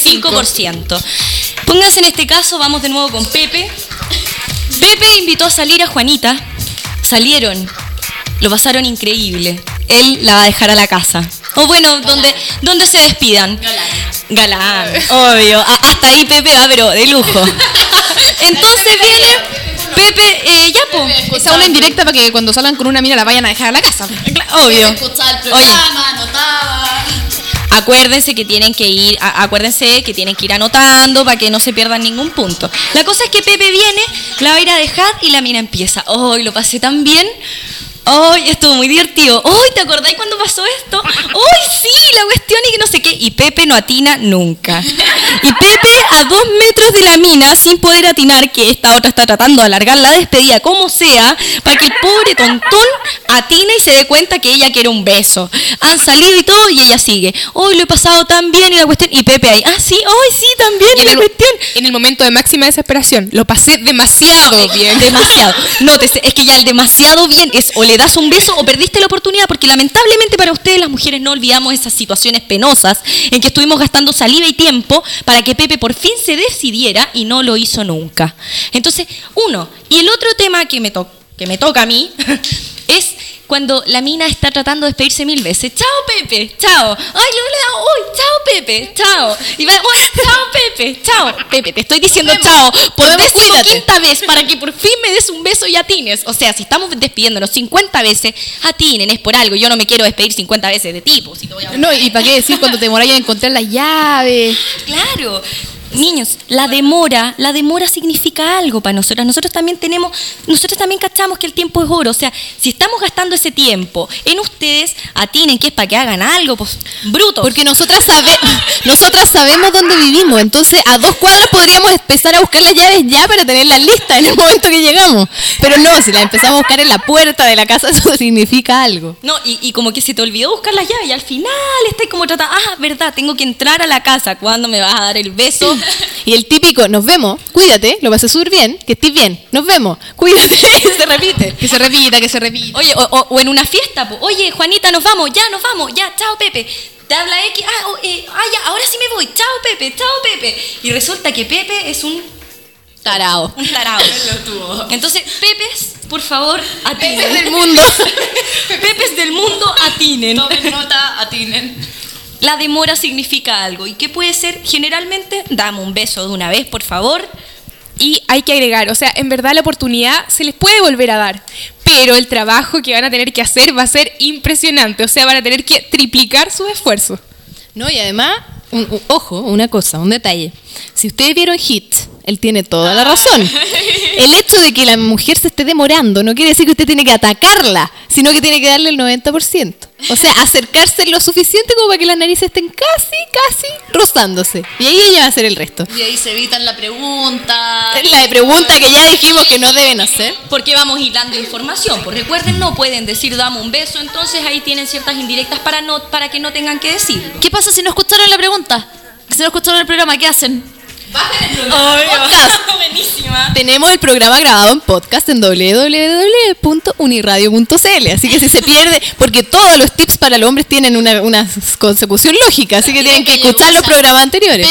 95%. Pónganse en este caso, vamos de nuevo con Pepe. Pepe invitó a salir a Juanita, salieron, lo pasaron increíble. Él la va a dejar a la casa. O bueno, donde se despidan. Galán, obvio. Hasta ahí Pepe va, pero de lujo. Entonces viene Pepe, ya po. Esa es una indirecta para que cuando salgan con una mina la vayan a dejar a la casa. Obvio. Escuchaba el Oye, programa, anotaba. acuérdense que tienen que ir anotando para que no se pierdan ningún punto. La cosa es que Pepe viene, la va a ir a dejar y la mina empieza. ¡Ay, lo pasé tan bien! ¡Ay, estuvo muy divertido! ¡Ay, ¿te acordáis cuando pasó esto? ¡Ay, sí, la cuestión y que no sé qué! Y Pepe no atina nunca. Y Pepe a 2 metros de la mina, sin poder atinar, que esta otra está tratando de alargar la despedida como sea, para que el pobre tontón atine y se dé cuenta que ella quiere un beso. Han salido y todo y ella sigue. ¡Ay, lo he pasado tan bien! Y la cuestión, y Pepe ahí, ¡ah, sí! ¡Ay, sí, también! Y la cuestión. En el momento de máxima desesperación, lo pasé demasiado bien. Demasiado. Nótese, es que ya el demasiado bien es o le das un beso o perdiste la oportunidad, porque lamentablemente para ustedes las mujeres no olvidamos esas situaciones penosas en que estuvimos gastando saliva y tiempo para que Pepe por fin se decidiera y no lo hizo nunca. Entonces, uno. Y el otro tema que me toca a mí es cuando la mina está tratando de despedirse 1000 veces. ¡Chao, Pepe! ¡Chao! ¡Ay, ¡Uy! ¡Chao, Pepe! ¡Chao! Y va, ¡uy! ¡Chao, Pepe! ¡Chao! Pepe, te estoy diciendo chao por quinta vez para que por fin me des un beso y atines. O sea, si estamos despidiéndonos 50 veces, atinen, es por algo. Yo no me quiero despedir 50 veces de tipo. Si te voy a... No, y para qué decir cuando te demoráis en encontrar las llaves. Claro. Niños, la demora significa algo para nosotros. Nosotros también cachamos que el tiempo es oro. O sea, si estamos gastando ese tiempo en ustedes, atinen que es para que hagan algo, pues, brutos. Porque nosotras sabemos dónde vivimos, entonces a 2 cuadras podríamos empezar a buscar las llaves ya para tenerlas listas en el momento que llegamos. Pero no, si las empezamos a buscar en la puerta de la casa, eso significa algo. No, y como que se te olvidó buscar las llaves y al final estás como tratando, verdad, tengo que entrar a la casa, ¿cuándo me vas a dar el beso? Y el típico, nos vemos, cuídate, lo vas a subir bien, que estés bien, nos vemos, cuídate, y se repite. Que se repita. Oye, o en una fiesta, oye, Juanita, nos vamos, ya, chao, Pepe. Te habla X, ya, ahora sí me voy, chao, Pepe. Y resulta que Pepe es un tarao. Entonces, Pepes, por favor, atinen. Pepes del mundo. Pepes del mundo, atinen. Tomen nota, atinen. La demora significa algo. ¿Y qué puede ser? Generalmente, dame un beso de una vez, por favor. Y hay que agregar, o sea, en verdad la oportunidad se les puede volver a dar, pero el trabajo que van a tener que hacer va a ser impresionante, o sea, van a tener que triplicar sus esfuerzos. No, y además, un detalle. Si ustedes vieron Hit, él tiene toda la razón. El hecho de que la mujer se esté demorando no quiere decir que usted tiene que atacarla, sino que tiene que darle el 90%. O sea, acercarse lo suficiente como para que las narices estén casi rozándose. Y ahí ella va a hacer el resto. Y ahí se evitan la pregunta. La de pregunta que ya dijimos que no deben hacer. Porque vamos hilando información. Pues recuerden, no pueden decir dame un beso, entonces ahí tienen ciertas indirectas para que no tengan que decirlo. ¿Qué pasa si no escucharon la pregunta? Si no escucharon el programa, ¿qué hacen? Bajen el podcast. Buenísima. Tenemos el programa grabado en podcast en www.uniradio.cl, así que si se pierde, porque todos los tips para los hombres tienen una consecución lógica, así que tienen que escuchar los programas anteriores.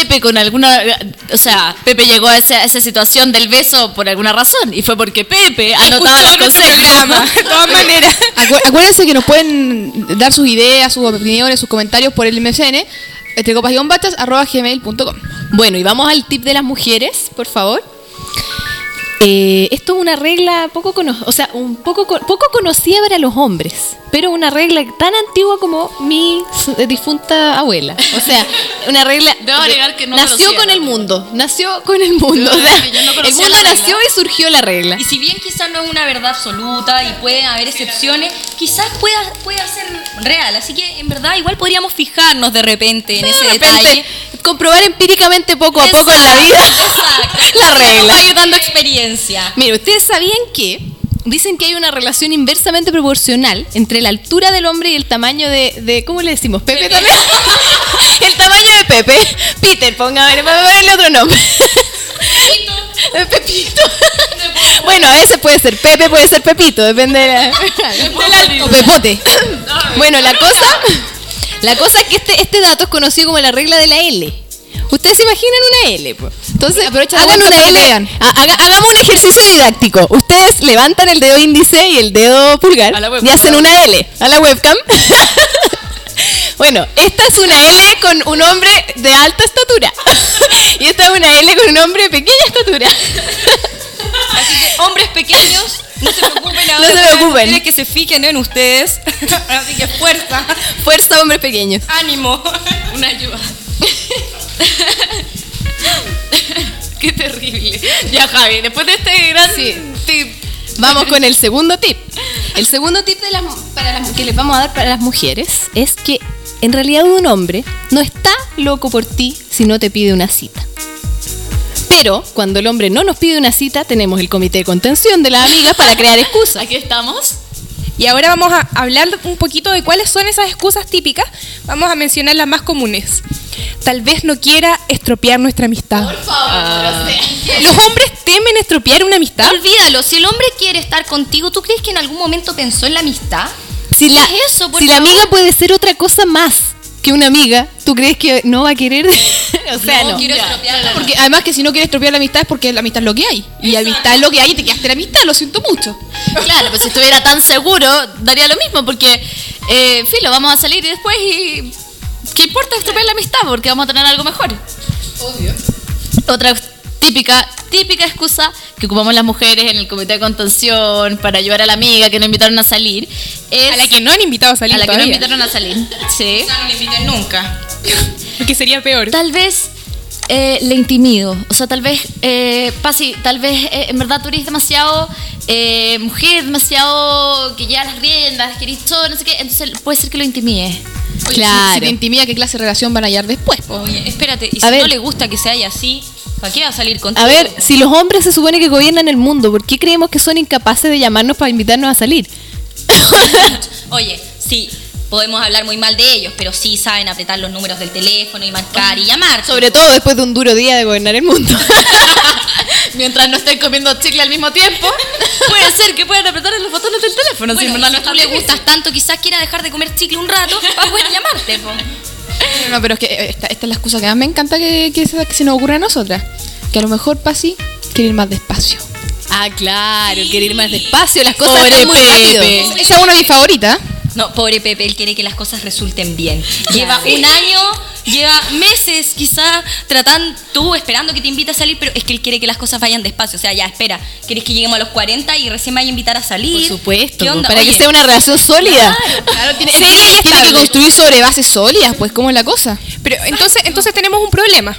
Pepe llegó a esa situación del beso por alguna razón, y fue porque Pepe anotaba los consejos. De todas maneras. Acuérdense que nos pueden dar sus ideas, sus opiniones, sus comentarios por el MSN, entrecopas-bachas@gmail.com. Bueno, y vamos al tip de las mujeres, por favor. Esto es una regla poco conocida para los hombres, pero una regla tan antigua como mi difunta abuela. O sea, una regla. Debo agregar que no nació con el mundo. O sea, el mundo nació y surgió la regla. Y si bien quizás no es una verdad absoluta y pueden haber excepciones, quizás pueda ser real. Así que en verdad igual podríamos fijarnos de repente en ese detalle. Comprobar empíricamente poco a poco en la vida. Exacto. La regla. Nos va ayudando experiencia. Mira, ¿ustedes sabían que dicen que hay una relación inversamente proporcional entre la altura del hombre y el tamaño de ¿cómo le decimos? ¿Pepe también? El tamaño de Pepe. Peter, ponerle otro nombre. Pepito. Bueno, a veces puede ser Pepe, puede ser Pepito, depende de la o Pepote. Bueno, la cosa es que este dato es conocido como la regla de la L. Ustedes se imaginan una L, pues. Entonces, hagan una L. Hagamos un ejercicio didáctico. Ustedes levantan el dedo índice y el dedo pulgar y hacen una L a la webcam. Bueno, esta es una L con un hombre de alta estatura. Y esta es una L con un hombre de pequeña estatura. Así que, hombres pequeños, no se preocupen ahora. No se preocupen. Quieren que se fijen en ustedes. Así que fuerza. Fuerza, hombres pequeños. Ánimo. Una ayuda. Qué terrible. Ya, Javi, después de este gran tip, vamos con el segundo tip. El segundo tip que les vamos a dar para las mujeres es que en realidad un hombre no está loco por ti si no te pide una cita. Pero cuando el hombre no nos pide una cita, tenemos el comité de contención de las amigas para crear excusas. Aquí estamos. Y ahora vamos a hablar un poquito de cuáles son esas excusas típicas. Vamos a mencionar las más comunes. Tal vez no quiera estropear nuestra amistad. Por favor, Los hombres temen estropear una amistad. Olvídalo, si el hombre quiere estar contigo, ¿tú crees que en algún momento pensó en la amistad? Si la amiga puede ser otra cosa más que una amiga, ¿tú crees que no va a querer? O sea, no. Quiero estropearla. Porque además que si no quieres estropear la amistad es porque la amistad es lo que hay. Y la amistad es lo que hay y te quedaste la amistad, lo siento mucho. Claro, pero si estuviera tan seguro, daría lo mismo, porque, filo, vamos a salir y después y... ¿Qué importa estropear la amistad? Porque vamos a tener algo mejor. Obvio. Otra típica excusa que ocupamos las mujeres en el comité de contención para ayudar a la amiga que no invitaron a salir es... A la que no han invitado a salir A la todavía. que no invitaron a salir, sí. Quizás no le inviten nunca. Porque sería peor. Tal vez le intimido. O sea, tal vez, Pasi, tal vez en verdad tú eres demasiado mujer, demasiado que lleva las riendas, que eres todo, no sé qué. Entonces puede ser que lo intimide. Oye, Claro. Si te intimida, ¿qué clase de relación van a hallar después? Po? Oye, espérate, y A si ver. no le gusta que se haya así, ¿para qué va a salir contigo? A ver, si los hombres se supone que gobiernan el mundo, ¿por qué creemos que son incapaces de llamarnos para invitarnos a salir? Oye, sí, podemos hablar muy mal de ellos, pero sí saben apretar los números del teléfono y marcar y llamar. Sobre todo después de un duro día de gobernar el mundo. Mientras no estén comiendo chicle al mismo tiempo. Puede ser que puedan apretar los botones del teléfono. Bueno, si en verdad y no si tú tú le le gustas tanto, quizás quiera dejar de comer chicle un rato para poder llamarte. Po. No, pero es que esta es la excusa que más me encanta que se nos ocurra a nosotras. Que a lo mejor Pasi quiere ir más despacio. Ah, claro, quiere ir más despacio, las cosas Pobre están muy rápido. Pepe. Esa es una de mis favoritas. No, pobre Pepe, él quiere que las cosas resulten bien. Lleva un año, lleva meses quizá tú esperando que te invite a salir, pero es que él quiere que las cosas vayan despacio. O sea, ya, espera, ¿quieres que lleguemos a los 40 y recién me vaya a invitar a salir? Por supuesto, ¿Qué onda? para Oye, que sea una relación sólida. Claro, tiene Seria y que estable. construir sobre bases sólidas, pues, ¿cómo es la cosa? Pero entonces tenemos un problema.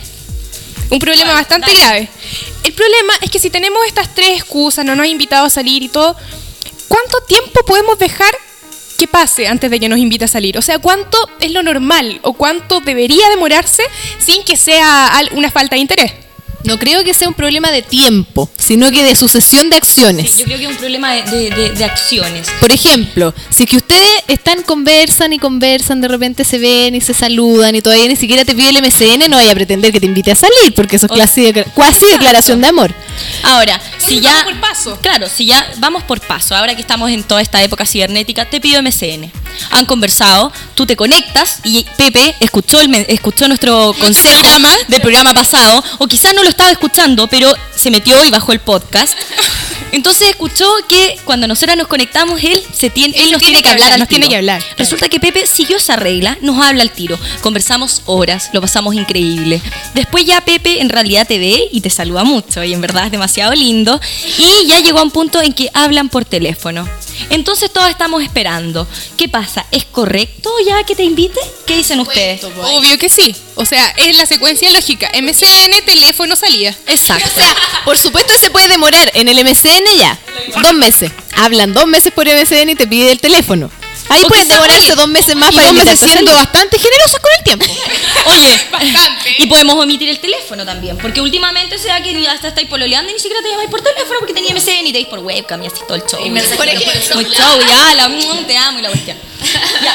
Un problema bastante Dale. grave. El problema es que si tenemos estas tres excusas, no nos ha invitado a salir y todo, ¿cuánto tiempo podemos dejar que pase antes de que nos invite a salir? O sea, ¿cuánto es lo normal o cuánto debería demorarse sin que sea una falta de interés? No creo que sea un problema de tiempo, sino que de sucesión de acciones. yo creo que es un problema de acciones. Por ejemplo, si es que ustedes conversan y conversan, de repente se ven y se saludan y todavía ni siquiera te pide el MSN, no vaya a pretender que te invite a salir, porque eso es cuasi declaración de amor. Ahora, si ya... vamos por paso. Claro, si ya vamos por paso, ahora que estamos en toda esta época cibernética, te pido MSN. Han conversado, tú te conectas y Pepe escuchó nuestro consejo del programa pasado, o quizás no lo estaba escuchando, pero se metió y bajó el podcast. Entonces escuchó que cuando nosotras nos conectamos, él nos tiene que hablar al tiro. Resulta que Pepe siguió esa regla, nos habla al tiro. Conversamos horas, lo pasamos increíble. Después ya Pepe en realidad te ve y te saluda mucho, y en verdad es demasiado lindo. Y ya llegó a un punto en que hablan por teléfono. Entonces todos estamos esperando. ¿Qué pasa? ¿Es correcto ya que te invite? ¿Qué dicen ustedes? Obvio que sí. O sea, es la secuencia lógica. MSN, teléfono, salida. Exacto. O sea, por supuesto se puede demorar. En el MSN ya, 2 meses. Hablan 2 meses por MSN y te pide el teléfono. Ahí O pueden quizá, demorarse oye, 2 meses más Y para vos me invitarte a siendo salir. bastante generosos con el tiempo. Oye, Bastante. y podemos omitir el teléfono también, porque últimamente se da que hasta estáis pololeando y ni siquiera te llamáis por teléfono porque tenía MSN y te veis por webcam y así todo el show. Muy show, ya, te amo y la cuestión. Ya,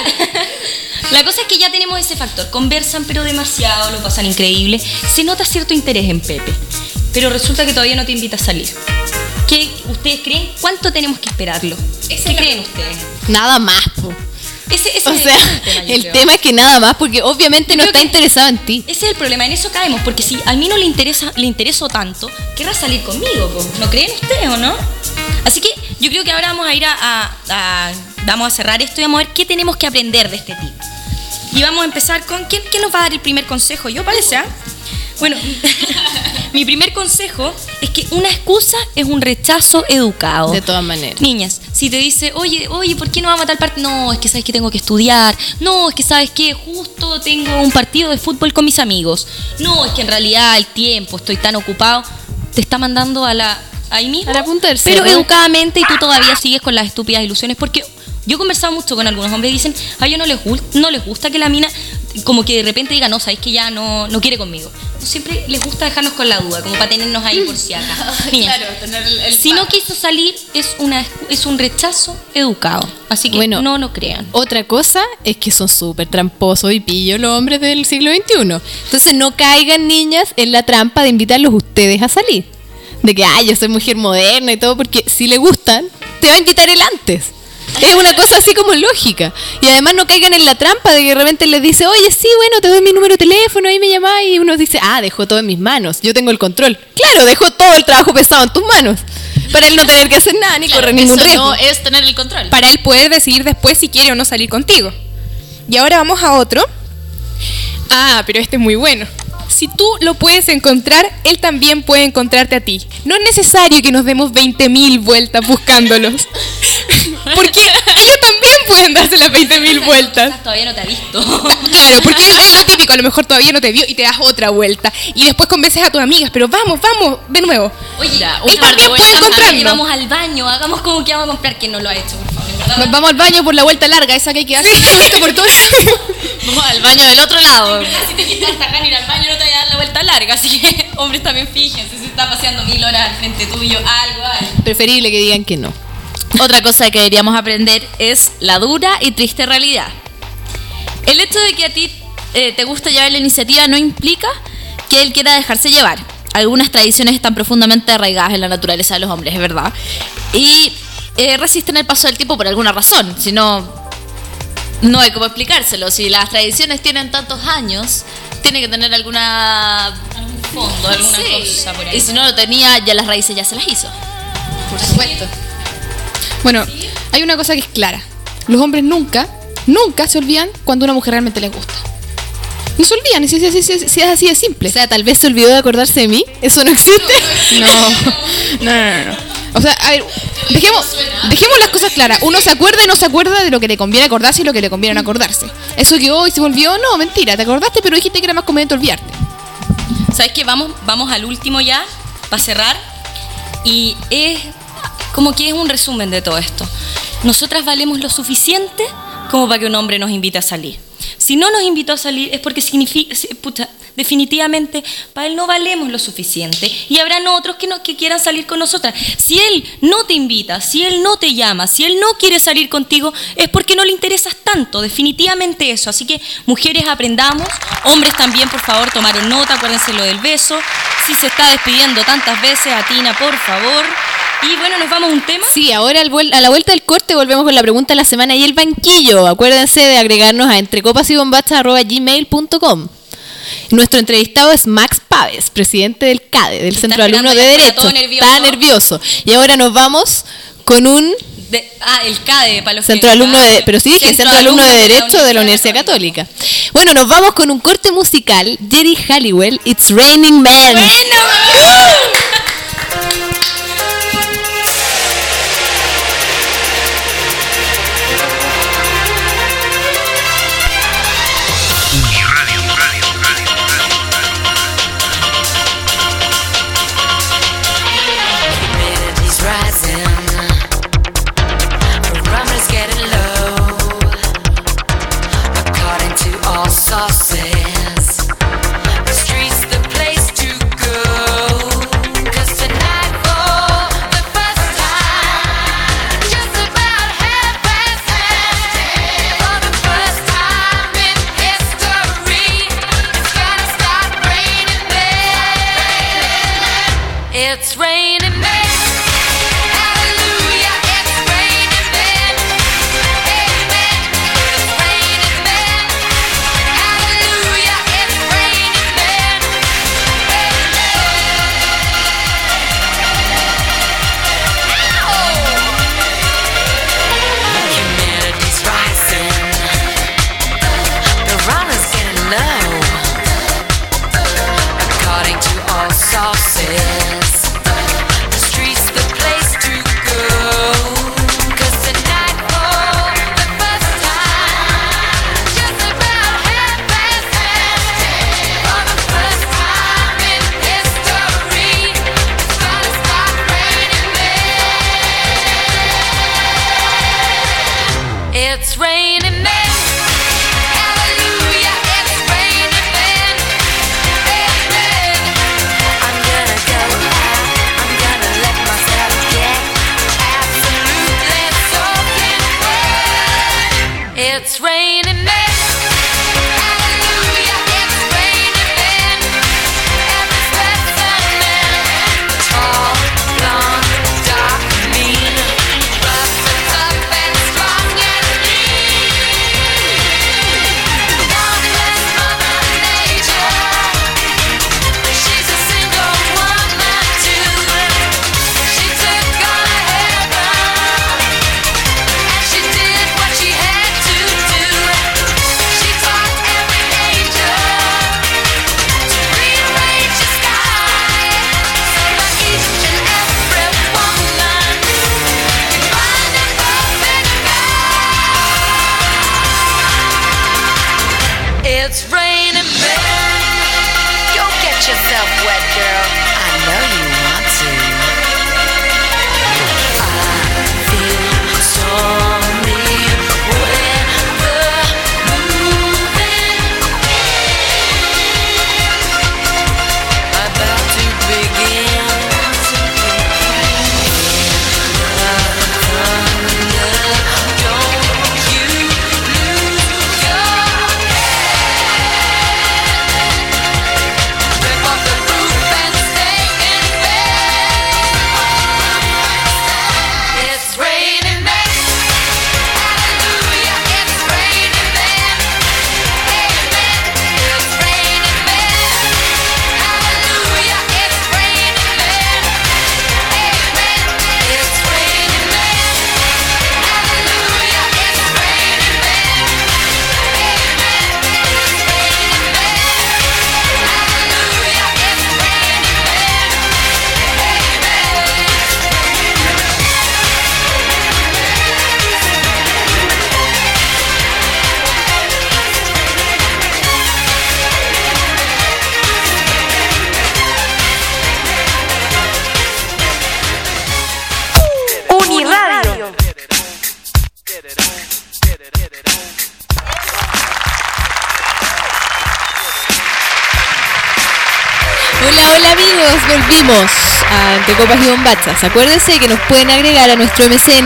la cosa es que ya tenemos ese factor, conversan pero demasiado, lo pasan increíble, se nota cierto interés en Pepe, pero resulta que todavía no te invita a salir. ¿Qué ustedes creen? ¿Cuánto tenemos que esperarlo? ¿Qué creen ustedes? Nada más, po. Ese O es sea, tema, yo el creo. tema es que nada más, porque obviamente no creo está que- interesado en ti. Ese es el problema, en eso caemos, porque si a mí no le intereso tanto, querrá salir conmigo, po. ¿No creen ustedes o no? Así que yo creo que ahora vamos a ir vamos a cerrar esto y vamos a ver qué tenemos que aprender de este tip. Y vamos a empezar con, ¿quién nos va a dar el primer consejo? Yo parece, ¿ah? Bueno, mi primer consejo es que una excusa es un rechazo educado. De todas maneras. Niñas, si te dice, oye, ¿por qué no vamos a tal parte? No, es que sabes que tengo que estudiar. No, es que sabes que justo tengo un partido de fútbol con mis amigos. No, es que en realidad el tiempo, estoy tan ocupado. Te está mandando ahí mismo. A la punta del pero cerro. educadamente, y tú todavía sigues con las estúpidas ilusiones. Porque yo he conversado mucho con algunos hombres y dicen, a ellos no les gusta que la mina como que de repente diga, no, sabes que ya no quiere conmigo. Siempre les gusta dejarnos con la duda, como para tenernos ahí por si acaso. Niñas, tener si no quiso salir, es un rechazo educado. Así que Bueno, no crean. Otra cosa es que son súper tramposos y pillos los hombres del siglo XXI. Entonces no caigan, niñas, en la trampa de invitarlos ustedes a salir. De que, yo soy mujer moderna y todo, porque si le gustan, te va a invitar él antes. Es una cosa así como lógica. Y además no caigan en la trampa de que de repente les dice, oye, sí, bueno, te doy mi número de teléfono, ahí me llamás, y uno dice, dejo todo en mis manos, yo tengo el control. Claro, dejo todo el trabajo pesado en tus manos, para él no tener que hacer nada ni correr ningún eso riesgo. no es tener el control. Para él poder decidir después si quiere o no salir contigo. Y ahora vamos a otro. Pero este es muy bueno. Si tú lo puedes encontrar, él también puede encontrarte a ti. No es necesario que nos demos 20.000 vueltas buscándolos. Porque ellos también pueden darse las 20.000 vueltas. Todavía no te ha visto. Claro, porque es lo típico, a lo mejor todavía no te vio y te das otra vuelta. Y después convences a tus amigas, pero vamos, de nuevo. Oye, él también puede encontrarnos. Vamos al baño, hagamos como que vamos a comprar, que no lo ha hecho, por favor. ¿Verdad? Nos vamos al baño por la vuelta larga, esa que hay que hacer. Sí, por todo eso. Vamos al baño del otro lado. Si te quitas esta gana ir al baño, no te voy a dar la vuelta larga. Así que, hombres, también fíjense, si está paseando 1000 horas al frente tuyo, algo hay. Preferible que digan que no. Otra cosa que deberíamos aprender es la dura y triste realidad. El hecho de que a ti te gusta llevar la iniciativa no implica que él quiera dejarse llevar. Algunas tradiciones están profundamente arraigadas en la naturaleza de los hombres, es verdad. Y resisten el paso del tiempo por alguna razón. Si no, no hay cómo explicárselo. Si las tradiciones tienen tantos años, tiene que tener algún fondo, alguna cosa por ahí. Y si no lo tenía, ya las raíces ya se las hizo. Por supuesto. Bueno, hay una cosa que es clara. Los hombres nunca se olvidan cuando una mujer realmente les gusta. No se olvidan, si es así de simple. O sea, tal vez se olvidó de acordarse de mí. ¿Eso no existe? No. O sea, a ver, dejemos las cosas claras. Uno se acuerda y no se acuerda de lo que le conviene acordarse y lo que le conviene no acordarse. Eso que hoy se me olvidó, no, mentira. Te acordaste, pero dijiste que era más conveniente olvidarte. ¿Sabes qué? Vamos al último ya, para cerrar. Y es como que es un resumen de todo esto. Nosotras valemos lo suficiente como para que un hombre nos invite a salir. Si no nos invitó a salir es porque definitivamente para él no valemos lo suficiente y habrán otros que quieran salir con nosotras. Si él no te invita, si él no te llama, si él no quiere salir contigo, es porque no le interesas tanto, definitivamente eso. Así que mujeres, aprendamos, hombres también, por favor, tomaron nota, acuérdense lo del beso. Si se está despidiendo tantas veces, Atina, por favor. Y bueno, nos vamos a un tema. Sí, ahora a la vuelta del corte volvemos con la pregunta de la semana y el banquillo. Acuérdense de agregarnos a entrecopasybombacha@gmail.com. Nuestro entrevistado es Max Paves, presidente del CADE, del Centro Alumno de Derecho. Está nervioso. Y ahora nos vamos con un... el CADE, para los Centro Alumno de... Pero sí dije, Centro Alumno de Derecho de la Universidad Católica. Bueno, nos vamos con un corte musical. Jerry Halliwell, It's Raining Men. It's raining men. Hallelujah, it's raining men. Amen. It's raining men. Hallelujah, it's raining men. Amen. Humanity's rising. The runner's getting low. According to all sources. yourself wet, girl. I know you want to. I feel stormy weather moving, about to begin. Hola amigos, volvimos a Entre Copas y Bombachas. Acuérdense que nos pueden agregar a nuestro MCN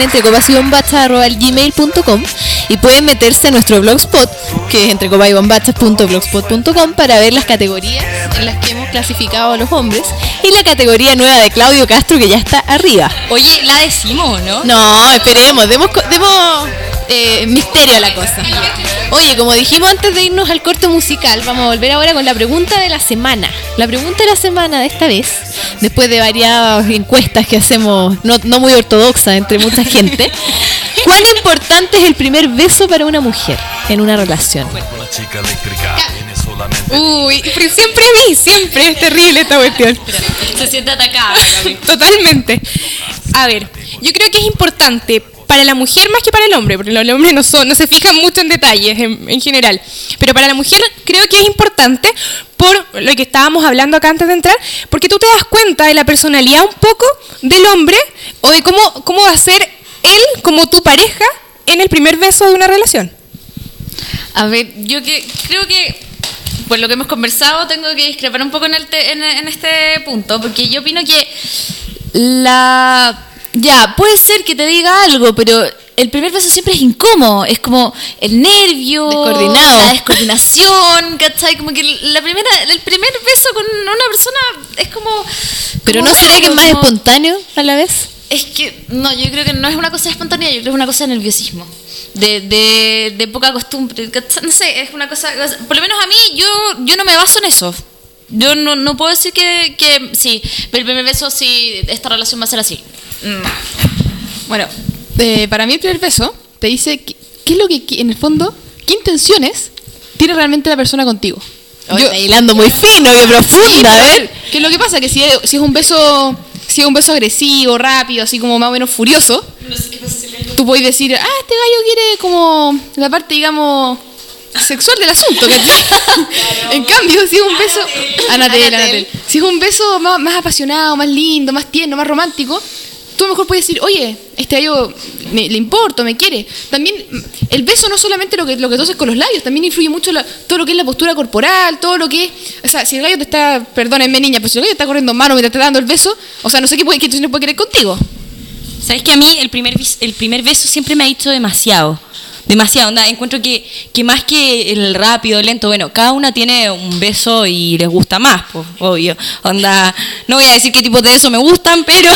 entrecopasybombachas@gmail.com y pueden meterse a nuestro blogspot, que es entrecopasybombachas.blogspot.com, para ver las categorías en las que hemos clasificado a los hombres y la categoría nueva de Claudio Castro, que ya está arriba. Oye, ¿la decimos, no? No, esperemos, demos misterio a la cosa. Oye, como dijimos antes de irnos al corte musical, vamos a volver ahora con la pregunta de la semana. La pregunta de la semana de esta vez, después de varias encuestas que hacemos, no muy ortodoxas entre mucha gente, ¿cuán importante es el primer beso para una mujer en una relación? Una chica eléctrica tiene solamente Uy, pero siempre a mí, siempre es terrible esta cuestión. Se siente atacada, Cami. Totalmente. A ver, yo creo que es importante para la mujer más que para el hombre, porque los hombres no se fijan mucho en detalles en general. Pero para la mujer creo que es importante por lo que estábamos hablando acá antes de entrar, porque tú te das cuenta de la personalidad un poco del hombre o de cómo va a ser él como tu pareja en el primer beso de una relación. A ver, yo creo que por lo que hemos conversado tengo que discrepar un poco en este punto, porque yo opino que ya, puede ser que te diga algo, pero el primer beso siempre es incómodo. Es como el nervio, Descoordinado. la descoordinación, ¿cachai? Como que el primer beso con una persona es como... Pero como ¿no será raro, que es más como- espontáneo a la vez? Es que, no, yo creo que no es una cosa espontánea, yo creo que es una cosa de nerviosismo. De poca costumbre, ¿cachai? No sé, es una cosa... Por lo menos a mí, yo no me baso en eso. Yo no puedo decir que sí, pero el primer beso sí, esta relación va a ser así. Bueno, para mí el primer beso te dice qué es lo que, en el fondo, qué intenciones tiene realmente la persona contigo. Yo, está hilando muy fino y profunda, a ver. ¿Qué es lo que pasa? Que si es un beso agresivo, rápido, así como más o menos furioso, tú puedes decir, este gallo quiere como la parte, digamos, sexual del asunto, ¿cachai? En cambio, si es un beso... Anatel. Si es un beso más apasionado, más lindo, más tierno, más romántico, tú a lo mejor puedes decir, oye, este gallo le importo, me quiere. También el beso no solamente lo que tú haces con los labios, también influye mucho todo lo que es la postura corporal, todo lo que es... O sea, si el gallo te está... Perdónenme, niña, pero si el gallo te está corriendo mano mientras te está dando el beso, o sea, no sé qué intenciones puede querer contigo. ¿Sabes que a mí el primer beso siempre me ha dicho demasiado? Demasiado, onda, encuentro que más que el rápido, lento, bueno, cada una tiene un beso y les gusta más, pues, obvio. Onda, no voy a decir qué tipos de besos me gustan, pero...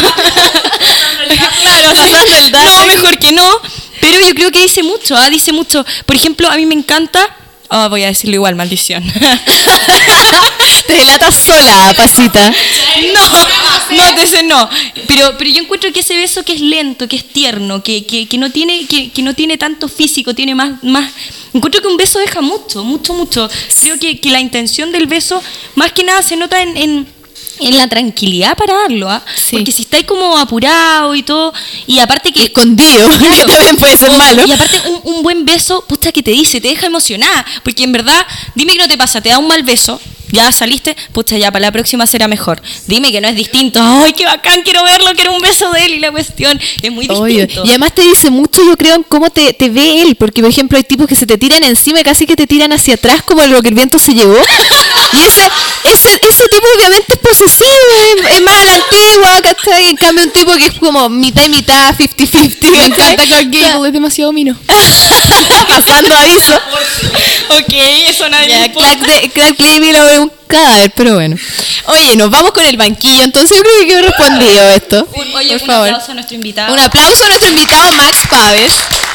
claro, no, mejor que no. Pero yo creo que dice mucho, dice mucho. Por ejemplo, a mí me encanta... voy a decirlo igual, maldición. Te delatas sola, Pasita. No, entonces no. Pero yo encuentro que ese beso que es lento, que es tierno, que no tiene tanto físico, tiene más. Encuentro que un beso deja mucho. Creo que la intención del beso, más que nada, se nota en la tranquilidad para darlo, Sí. Porque si estáis como apurado y todo, y aparte que... Escondido, que también puede ser malo. Y aparte un buen beso, puta, que te deja emocionada, porque en verdad, dime que no te pasa, te da un mal beso, Ya saliste, pucha, ya para la próxima será mejor. Dime que no es distinto. Ay, qué bacán, quiero verlo, quiero un beso de él. Y la cuestión es muy Obvio. distinto. Y además te dice mucho, yo creo, en cómo te ve él. Porque, por ejemplo, hay tipos que se te tiran encima y casi que te tiran hacia atrás como lo que el viento se llevó. Y ese tipo obviamente es posesivo, es más a la antigua, ¿cachai? En cambio un tipo que es como mitad y mitad, 50-50. Me encanta Clark Gable, es demasiado mino. Pasando aviso. Ok, eso nadie le Ya, importa. Clark Gable es un cadáver, pero bueno. Oye, nos vamos con el banquillo, entonces yo creo que he respondido esto. Oye, por un favor. aplauso a nuestro invitado. Un aplauso a nuestro invitado Max Paves.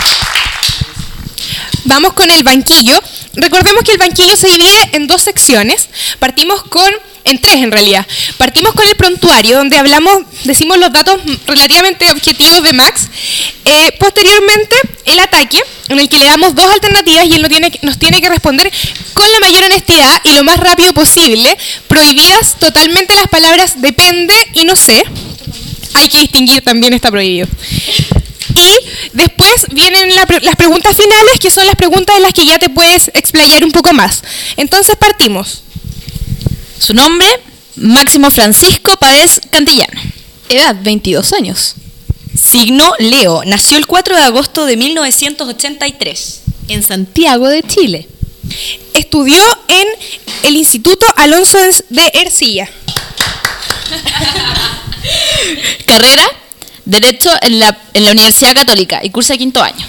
Vamos con el banquillo. Recordemos que el banquillo se divide en dos secciones. En tres en realidad. Partimos con el prontuario, donde decimos los datos relativamente objetivos de Max. Posteriormente, el ataque, en el que le damos dos alternativas y él nos tiene que responder con la mayor honestidad y lo más rápido posible, prohibidas totalmente las palabras depende y no sé. Hay que distinguir, también está prohibido. Y después vienen las preguntas finales, que son las preguntas en las que ya te puedes explayar un poco más. Entonces partimos. Su nombre, Máximo Francisco Páez Cantillana. Edad, 22 años. Signo Leo. Nació el 4 de agosto de 1983. En Santiago de Chile. Estudió en el Instituto Alonso de Ercilla. Carrera, Derecho en la Universidad Católica y cursa 5º año.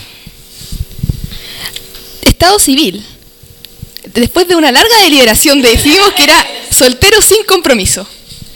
Estado civil. Después de una larga deliberación decidimos que era soltero sin compromiso.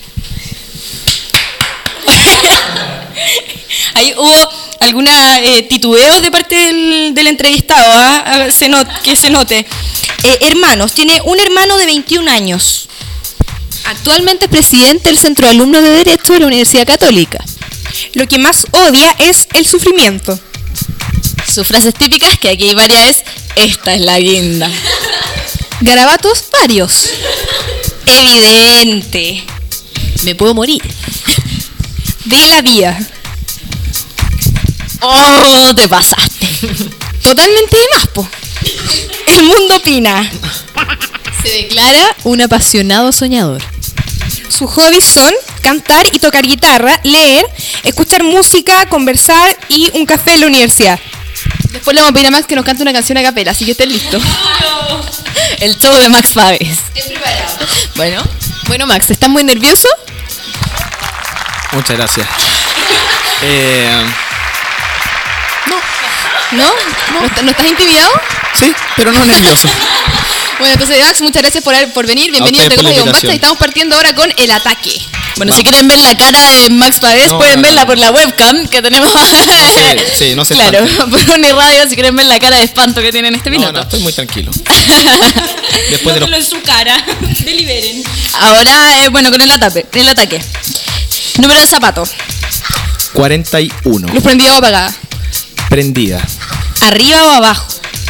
Ahí hubo alguna titubeos de parte del entrevistado, ¿ah? Que se note. Hermanos, tiene un hermano de 21 años. Actualmente es presidente del Centro de Alumnos de Derecho de la Universidad Católica. Lo que más odia es el sufrimiento. Sus frases típicas, que aquí hay varias, es: esta es la guinda. Garabatos varios. Evidente. Me puedo morir. De la vida. Oh, te pasaste. Totalmente de más, po. El mundo opina. Se declara un apasionado soñador. Sus hobbies son cantar y tocar guitarra, leer, escuchar música, conversar y un café en la universidad. Después le vamos a pedir a Max que nos cante una canción a capela, así que estén listos. El show de Max Páez. Estoy preparado. Bueno, Max, ¿estás muy nervioso? Muchas gracias. ¿No? ¿No estás intimidado? Sí, pero no nervioso. Bueno, entonces Max, muchas gracias por venir. Bienvenido a ustedes por la Te Cojo y Bombacha. invitación. Y estamos partiendo ahora con el ataque. Bueno, si quieren ver la cara de Max Páez, No, pueden no, verla no. por la webcam que tenemos. Sí, no se Claro, espanten. por Uniradio, si quieren ver la cara de espanto que tiene en este minuto. No, estoy muy tranquilo. Después de los... Pónganlo en su cara. Deliberen. Ahora, bueno, con el ataque. Número de zapato. 41. Luz prendida o apagada. Prendida. ¿Arriba o abajo?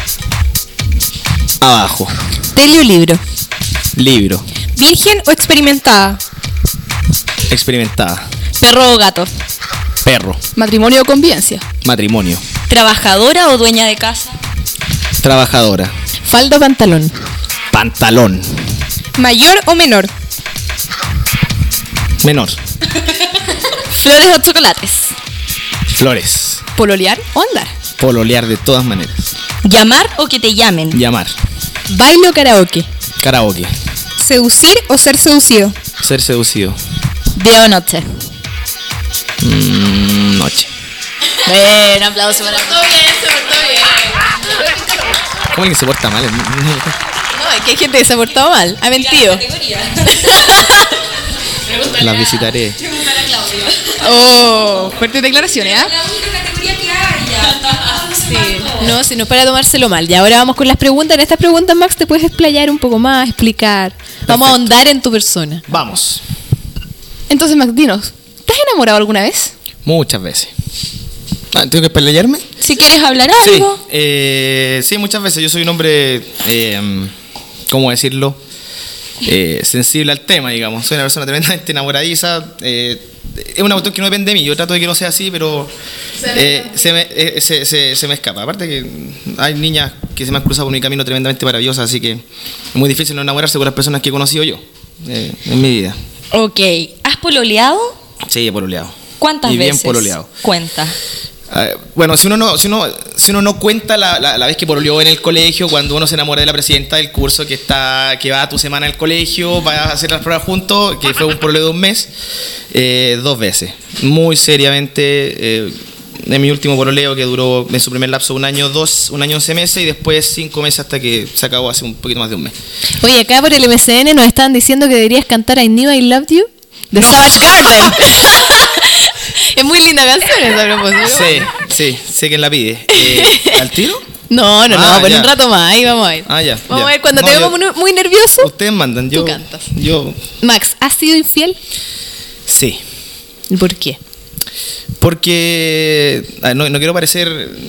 Abajo. Tele o libro. Libro. ¿Virgen o experimentada? Experimentada. Perro o gato. Perro. Matrimonio o convivencia. Matrimonio. ¿Trabajadora o dueña de casa? Trabajadora. Falda o pantalón. Pantalón. ¿Mayor o menor? Menor. Flores o chocolates. Flores. Pololear o andar. Pololear de todas maneras. ¿Llamar o que te llamen? Llamar. Baile o karaoke. Karaoke. ¿Seducir o ser seducido? Ser seducido. Día o noche. Noche. Bueno, aplauso para todo bien. ¿Cómo alguien se porta mal? No, es que hay gente que se ha portado mal. Ha mentido. Las visitaré. Oh, fuertes declaraciones, ¿ah? Sí. No, si no es para tomárselo mal. Y ahora vamos con las preguntas. En estas preguntas, Max, te puedes explayar un poco más, explicar. Vamos a ahondar en tu persona. Vamos. Entonces, Max, dinos, ¿te has enamorado alguna vez? Muchas veces. ¿Tengo que pelearme? Si quieres hablar Sí, algo. sí, muchas veces. Yo soy un hombre, ¿cómo decirlo? Sensible al tema, digamos. Soy una persona tremendamente enamoradiza. es una cuestión que no depende de mí. Yo trato de que no sea así, pero se me escapa. Aparte que hay niñas que se me han cruzado por mi camino tremendamente maravillosas, así que es muy difícil no enamorarse con las personas que he conocido yo en mi vida. Ok. ¿Has pololeado? Sí, he pololeado. ¿Cuántas y veces? Bien pololeado. Cuenta. Bueno, si uno no cuenta la vez que pololeó en el colegio, cuando uno se enamora de la presidenta del curso que va a tu semana al colegio, va a hacer las pruebas juntos, que fue un pololeo de un mes, 2 veces. Muy seriamente, en mi último pololeo, que duró en su primer lapso un año 11 meses, y después 5 meses hasta que se acabó hace un poquito más de un mes. Oye, acá por el MSN nos estaban diciendo que deberías cantar I Knew I Loved You de Savage Garden. Es muy linda canción esa propósito. Sí, sé quién la pide. ¿Al tiro? No, por ya. un rato más, ahí vamos a ir. Ya. Vamos a ver, cuando te vemos muy nervioso, ustedes mandan, tú cantas. Yo... Max, ¿has sido infiel? Sí. ¿Y por qué? Porque... no quiero parecer...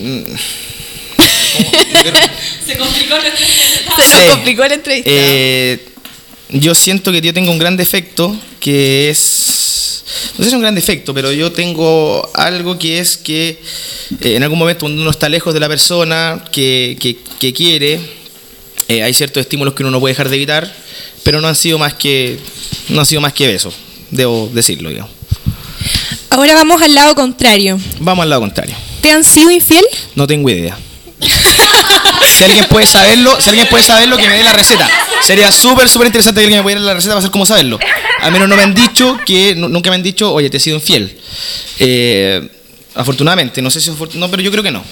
Se complicó nos complicó la entrevista. Yo siento que yo tengo un gran defecto, que es... No sé si es un gran defecto, pero yo tengo algo que es que en algún momento cuando uno está lejos de la persona que quiere, hay ciertos estímulos que uno no puede dejar de evitar, pero no han sido más que besos, debo decirlo, digamos. Ahora vamos al lado contrario. Vamos al lado contrario. ¿Te han sido infiel? No tengo idea. Si alguien puede saberlo, que me dé la receta. Sería súper interesante que alguien me pudiera dar la receta para saber cómo saberlo. Al menos nunca me han dicho, oye, te he sido infiel. Afortunadamente, no sé si no, pero yo creo que no.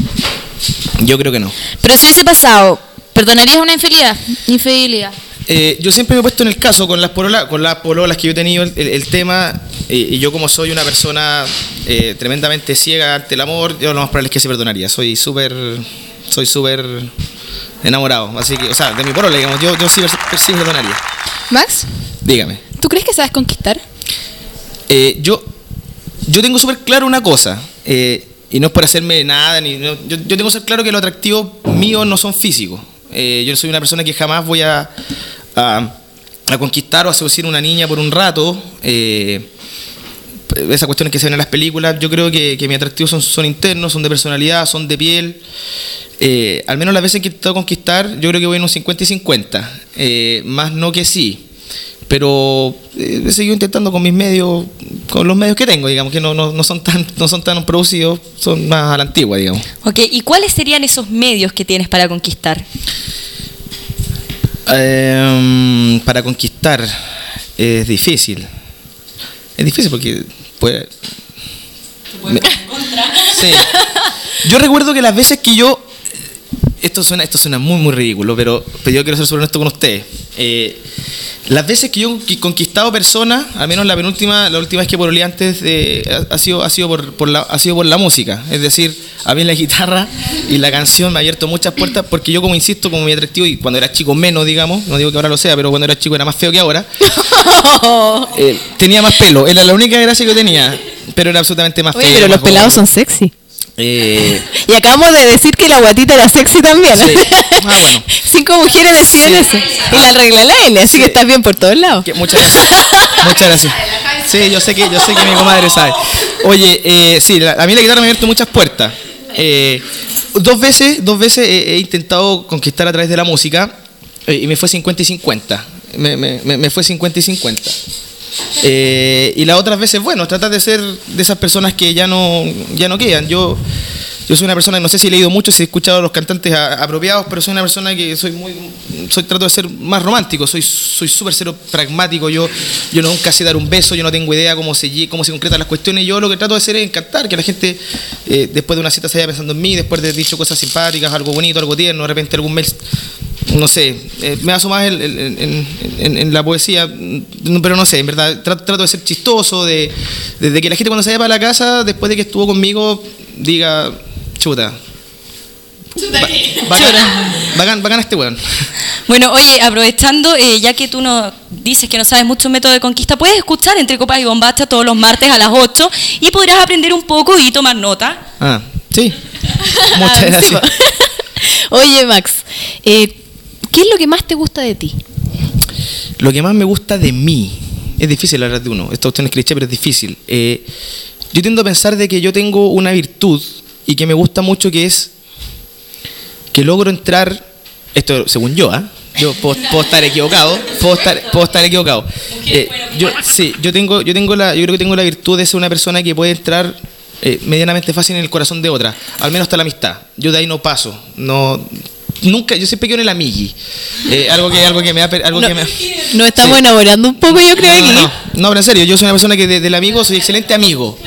Pero si hubiese pasado, ¿perdonarías una infidelidad? Yo siempre me he puesto en el caso con las pololas que yo he tenido el tema, y yo como soy una persona tremendamente ciega ante el amor, yo lo más probable es que se perdonaría. Soy súper enamorado, así que, o sea, de mi polola, digamos, yo sí perdonaría. Max, Dígame. ¿tú crees que sabes conquistar? Yo tengo súper claro una cosa, y no es por hacerme nada, yo tengo súper claro que los atractivos míos no son físicos. Yo soy una persona que jamás voy a conquistar o a seducir a una niña por un rato. Esas cuestiones que se ven en las películas, yo creo que mis atractivos son internos, son de personalidad, son de piel. Al menos las veces que he intentado conquistar, yo creo que voy en un 50 y 50. Más no que sí. Pero he seguido intentando con mis medios, con los medios que tengo, digamos, que no son tan producidos, son más a la antigua, digamos. Ok, ¿y cuáles serían esos medios que tienes para conquistar? Para conquistar es difícil. Es difícil porque puede... Sí. Yo recuerdo que las veces que yo... Esto suena muy ridículo, pero yo quiero ser súper honesto con ustedes. Las veces que yo he conquistado personas, al menos la última vez que pololeé antes, ha sido por la música. Es decir, a mí la guitarra y la canción me ha abierto muchas puertas, porque yo, como insisto, como mi atractivo, y cuando era chico menos, digamos, no digo que ahora lo sea, pero cuando era chico era más feo que ahora, tenía más pelo. Era la única gracia que yo tenía, pero era absolutamente más feo. Oye, pero los pelados son sexy. Y acabamos de decir que la guatita era sexy también. Sí. Bueno. 5 mujeres decían eso. Y la arregla la L, así que estás bien por todos lados. Muchas gracias. Sí, yo sé que mi comadre sabe. Oye, sí, a mí la guitarra me ha abierto muchas puertas. 2 veces he intentado conquistar a través de la música, y me fue 50 y 50. Me fue 50 y 50. Y las otras veces, bueno, tratar de ser de esas personas que ya no quedan. Yo soy una persona que no sé si he leído mucho, si he escuchado a los cantantes apropiados, pero soy una persona que trato de ser más romántico, soy súper cero pragmático. Yo nunca sé dar un beso, yo no tengo idea cómo se concretan las cuestiones. Yo lo que trato de hacer es encantar, que la gente después de una cita se vaya pensando en mí, después de haber dicho cosas simpáticas, algo bonito, algo tierno, de repente algún mail, no sé, me baso más en la poesía, pero no sé, en verdad trato de ser chistoso, de que la gente cuando se vaya para la casa, después de que estuvo conmigo, diga, chuta, bacán este weón. Bueno, oye, aprovechando, ya que tú nos dices que no sabes mucho un método de conquista, puedes escuchar Entre Copas y Bombacha todos los martes a las 8 y podrás aprender un poco y tomar nota. Sí. Muchas gracias. Oye, Max, ¿qué es lo que más te gusta de ti? Lo que más me gusta de mí, es difícil hablar de uno. Esta cuestión es cliché, pero es difícil. Yo tiendo a pensar de que yo tengo una virtud y que me gusta mucho, que es que logro entrar, esto según yo, yo puedo estar equivocado, puedo estar equivocado. Yo creo que tengo la virtud de ser una persona que puede entrar medianamente fácil en el corazón de otra, al menos hasta la amistad. Yo de ahí no paso, nunca, yo siempre quedo en el amigui. Algo que me da Nos estamos enamorando un poco, yo creo, aquí. No, pero en serio, yo soy una persona que del amigo soy excelente amigo.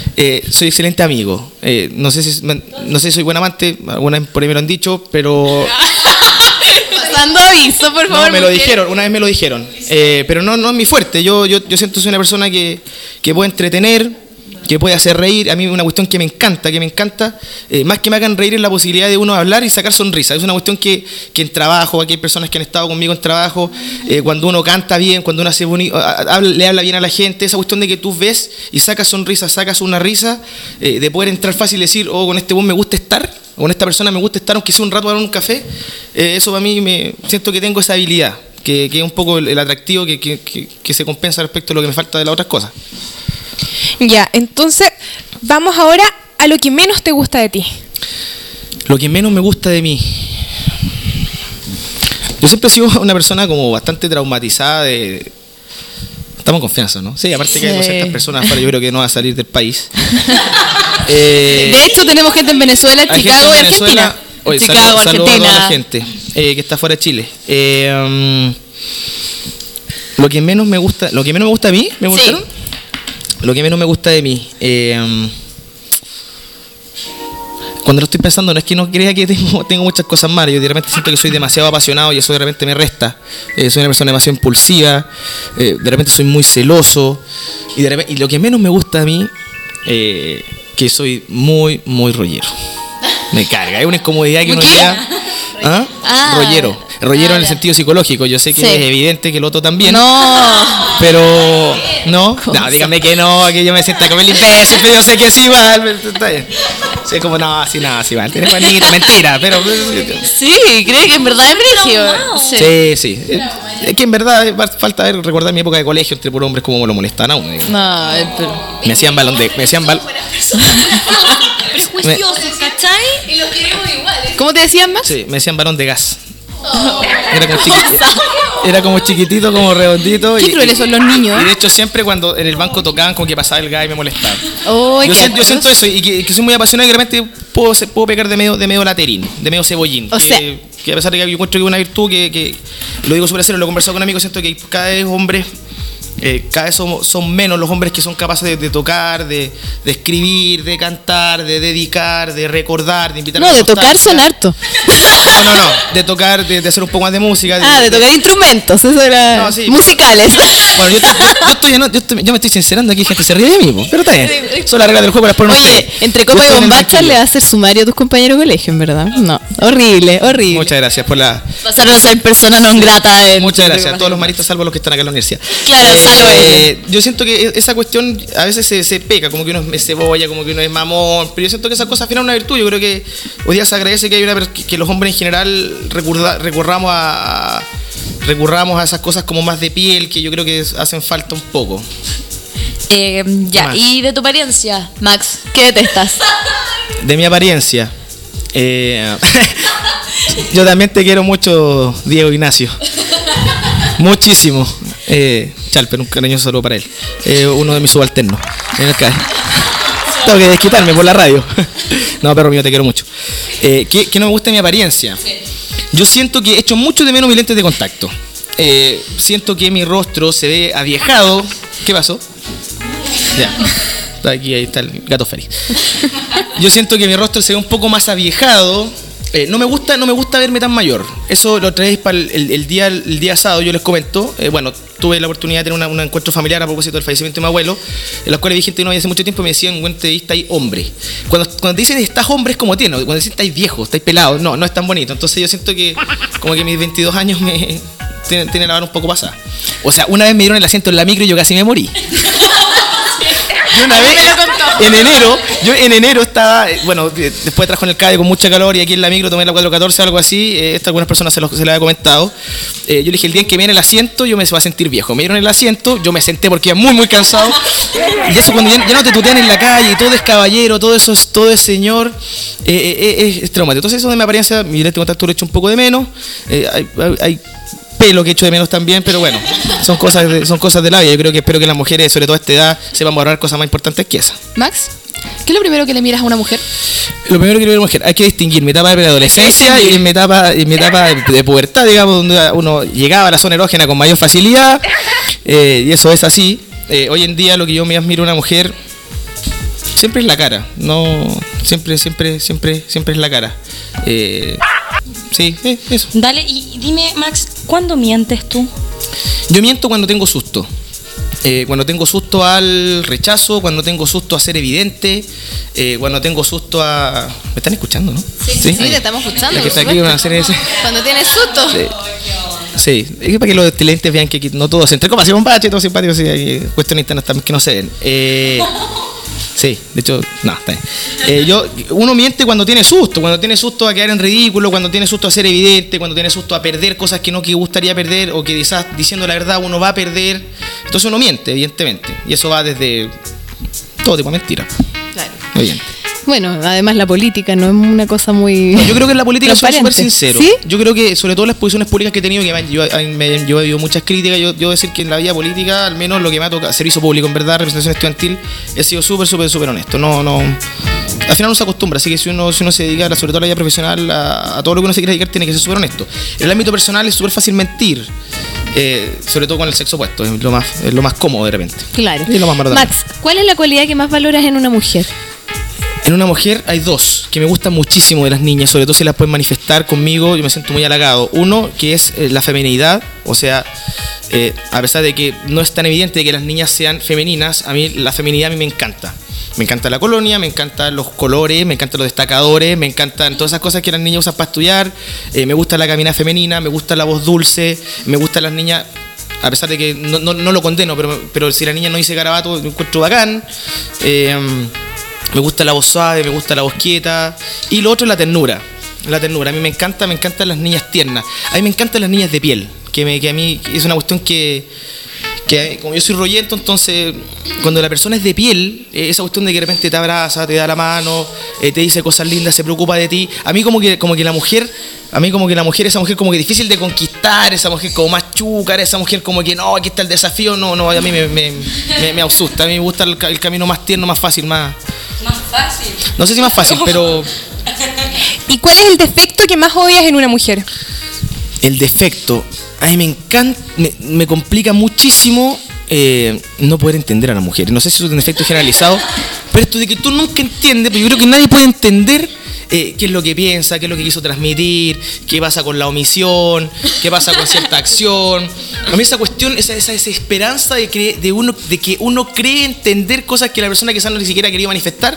No sé si soy buen amante, alguna vez por ahí me lo han dicho, pero Pasando aviso, por favor. no, me lo dijeron, una vez me lo dijeron. Pero no es mi fuerte. Yo siento que soy una persona que puede entretener, que puede hacer reír. A mí es una cuestión que me encanta, más que me hagan reír, es la posibilidad de uno hablar y sacar sonrisa. Es una cuestión que en trabajo, aquí hay personas que han estado conmigo en trabajo, cuando uno canta bien, cuando uno hace bonito, le habla bien a la gente, esa cuestión de que tú ves y sacas sonrisa, sacas una risa, de poder entrar fácil y decir, con este buen me gusta estar, o con esta persona me gusta estar, aunque sea un rato a un café. Eso para mí, siento que tengo esa habilidad, que es un poco el atractivo que se compensa respecto a lo que me falta de las otras cosas. Ya, entonces vamos ahora a lo que menos te gusta de ti. Lo que menos me gusta de mí. Yo siempre he sido una persona como bastante traumatizada de... Estamos en confianza, ¿no? Sí, aparte que hay ciertas personas afuera, yo creo que no va a salir del país. De hecho, tenemos gente en Venezuela, Chicago y Argentina. Oye, Chicago, saludos Argentina. a toda la gente que está fuera de Chile. Lo que menos me gusta de mí, ¿me gustaron? Sí. Lo que menos me gusta de mí, cuando lo estoy pensando, no es que no crea que tengo muchas cosas malas. Yo de repente siento que soy demasiado apasionado y eso de repente me resta. Soy una persona demasiado impulsiva, de repente soy muy celoso, y lo que menos me gusta de mí, que soy muy, muy rollero. Me carga, es una incomodidad que uno llega... Rollero en el sentido psicológico. Yo sé que es evidente que el otro también. No. Pero no, dígame que no, que yo me sienta como el imbécil, pero yo sé que es igual. Está bien. Sí, como sí, igual. Tienes bonito, mentira, pero. Sí, cree que en verdad es brígido. Sí. Es que en verdad falta recordar mi época de colegio entre por hombres como me lo molestan a uno. No, pero. Me hacían balón de. Prejuiciosos, ¿cachai? Y los queremos iguales. ¿Cómo te decían, Max? Sí, me decían balón de gas. Era como chiquitito, como redondito. Qué crueles son los niños. Y de hecho siempre cuando en el banco tocaban, como que pasaba el gas y me molestaba. Yo siento eso, y que soy muy apasionado y de repente puedo pecar de medio laterín, de medio cebollín. O sea, que a pesar de que yo encuentro que es una virtud, que lo digo súper serio, lo he conversado con amigos, siento que cada vez hombres... cada vez son menos los hombres que son capaces de tocar, de escribir, de cantar, de dedicar, de recordar, de invitar a la de tocar son harto. No, de tocar, de hacer un poco más de música. De tocar instrumentos, eso era. Musicales. Bueno, yo me estoy sincerando aquí, gente se ríe de mí, pero está bien. Son las reglas del juego, las ponen ustedes. Entre copa y bombacha le va a hacer sumario a tus compañeros de colegio, en verdad. No, horrible. Muchas gracias por la... Pasaron a ser persona non grata. Muchas gracias a todos los maristas, salvo los que están acá en la universidad. Claro, yo siento que esa cuestión a veces se peca, como que uno es cebolla, como que uno es mamón, pero yo siento que esa cosa al final es una virtud. Yo creo que hoy día se agradece que los hombres en general recurramos a esas cosas como más de piel, que yo creo que hacen falta un poco. Y de tu apariencia, Max, ¿qué detestas? De mi apariencia, yo también te quiero mucho, Diego Ignacio. Muchísimo. Chalper, un cariñoso saludo para él. Uno de mis subalternos en el CAE. Tengo que desquitarme por la radio. No, perro mío, te quiero mucho. ¿Qué no me gusta de mi apariencia? Yo siento que echo mucho de menos mis lentes de contacto. Siento que mi rostro se ve aviejado. ¿Qué pasó? Ya. Ahí está el gato feliz. Yo siento que mi rostro se ve un poco más aviejado. No me gusta verme tan mayor. Eso lo traes para el día sábado, yo les comento. Tuve la oportunidad de tener un encuentro familiar a propósito del fallecimiento de mi abuelo, en los cuales vi gente que no había hace mucho tiempo y me decían, bueno, te ahí hombre. Cuando te dicen estás hombre es como tiene, cuando dicen estáis viejo, estáis pelado, no es tan bonito. Entonces yo siento que como que mis 22 años me tienen la mano un poco pasada. O sea, una vez me dieron el asiento en la micro y yo casi me morí. Y una vez en enero estaba, bueno, después trabajo en el CADE con mucha calor y aquí en la micro tomé la 414 o algo así, esto a algunas personas se lo había comentado. Yo le dije, el día en que me dieron el asiento, yo me voy a sentir viejo. Me dieron el asiento, yo me senté porque iba muy, muy cansado. Y eso cuando ya no te tutean en la calle y todo es caballero, todo es señor, es traumático. Entonces eso de mi apariencia, mi lente de contacto lo he hecho un poco de menos. Hay pelo que echo de menos también, pero bueno, son cosas de la vida. Yo creo que espero que las mujeres, sobre todo a esta edad, sepan valorar cosas más importantes que esa. Max, ¿qué es lo primero que le miras a una mujer? Lo primero que le miras a una mujer, hay que distinguir mi etapa de preadolescencia y mi etapa de pubertad, digamos, donde uno llegaba a la zona erógena con mayor facilidad, y eso es así. Hoy en día lo que yo me admiro a una mujer siempre es la cara, no siempre es la cara. Sí, eso. Dale, y dime, Max, ¿cuándo mientes tú? Yo miento cuando tengo susto. Cuando tengo susto al rechazo, cuando tengo susto a ser evidente, cuando tengo susto a... ¿Me están escuchando, no? Sí, te estamos escuchando. Que está aquí van a hacer ese. Cuando tienes susto. Sí, es para que los televidentes vean que aquí no todos, entre copas, un bache, todos simpáticos, y hay cuestiones internas también que no se ven. Sí, de hecho, no, está bien. Uno miente cuando tiene susto a quedar en ridículo, cuando tiene susto a ser evidente, cuando tiene susto a perder cosas que no que gustaría perder o que quizás diciendo la verdad uno va a perder. Entonces uno miente, evidentemente. Y eso va desde todo tipo de mentiras. Claro. Evidente. Bueno, además la política no es una cosa muy... No, yo creo que en la política soy súper sincero. ¿Sí? Yo creo que, sobre todo las posiciones públicas que he tenido, que yo he oído muchas críticas, yo decir que en la vida política, al menos lo que me ha tocado, servicio público, en verdad, representación estudiantil, he sido súper honesto. No, al final uno se acostumbra, así que si uno se dedica, sobre todo a la vida profesional, a todo lo que uno se quiera dedicar, tiene que ser súper honesto. En el ámbito personal es súper fácil mentir. Sobre todo con el sexo opuesto, es lo más cómodo de repente. Claro. Y lo más barato. Max, ¿cuál es la cualidad que más valoras en una mujer? En una mujer hay dos que me gustan muchísimo de las niñas, sobre todo si las pueden manifestar conmigo, yo me siento muy halagado. Uno, que es la feminidad, o sea, a pesar de que no es tan evidente que las niñas sean femeninas, a mí la feminidad a mí me encanta. Me encanta la colonia, me encantan los colores, me encantan los destacadores, me encantan todas esas cosas que las niñas usan para estudiar, me gusta la caminada femenina, me gusta la voz dulce, me gustan las niñas, a pesar de que no lo condeno, pero si la niña no dice garabato, me encuentro bacán. Me gusta la voz suave, me gusta la voz quieta. Y lo otro es la ternura. A mí me encantan las niñas tiernas. A mí me encantan las niñas de piel. Que a mí es una cuestión que como yo soy rollento, entonces cuando la persona es de piel, esa cuestión de que de repente te abraza, te da la mano, te dice cosas lindas, se preocupa de ti. A mí como que la mujer, esa mujer como que difícil de conquistar, esa mujer como más chúcara, esa mujer como que no, aquí está el desafío, no, a mí me asusta. A mí me gusta el camino más tierno, más fácil, más fácil. No sé si más fácil, pero... ¿Y cuál es el defecto que más odias en una mujer? El defecto, a mí me encanta, me complica muchísimo no poder entender a la mujer. No sé si es un defecto generalizado, pero esto de que tú nunca entiendes, pero yo creo que nadie puede entender qué es lo que piensa, qué es lo que quiso transmitir, qué pasa con la omisión, qué pasa con cierta acción. A mí esa cuestión, esa esperanza de que uno cree entender cosas que la persona quizás no ni siquiera quería manifestar,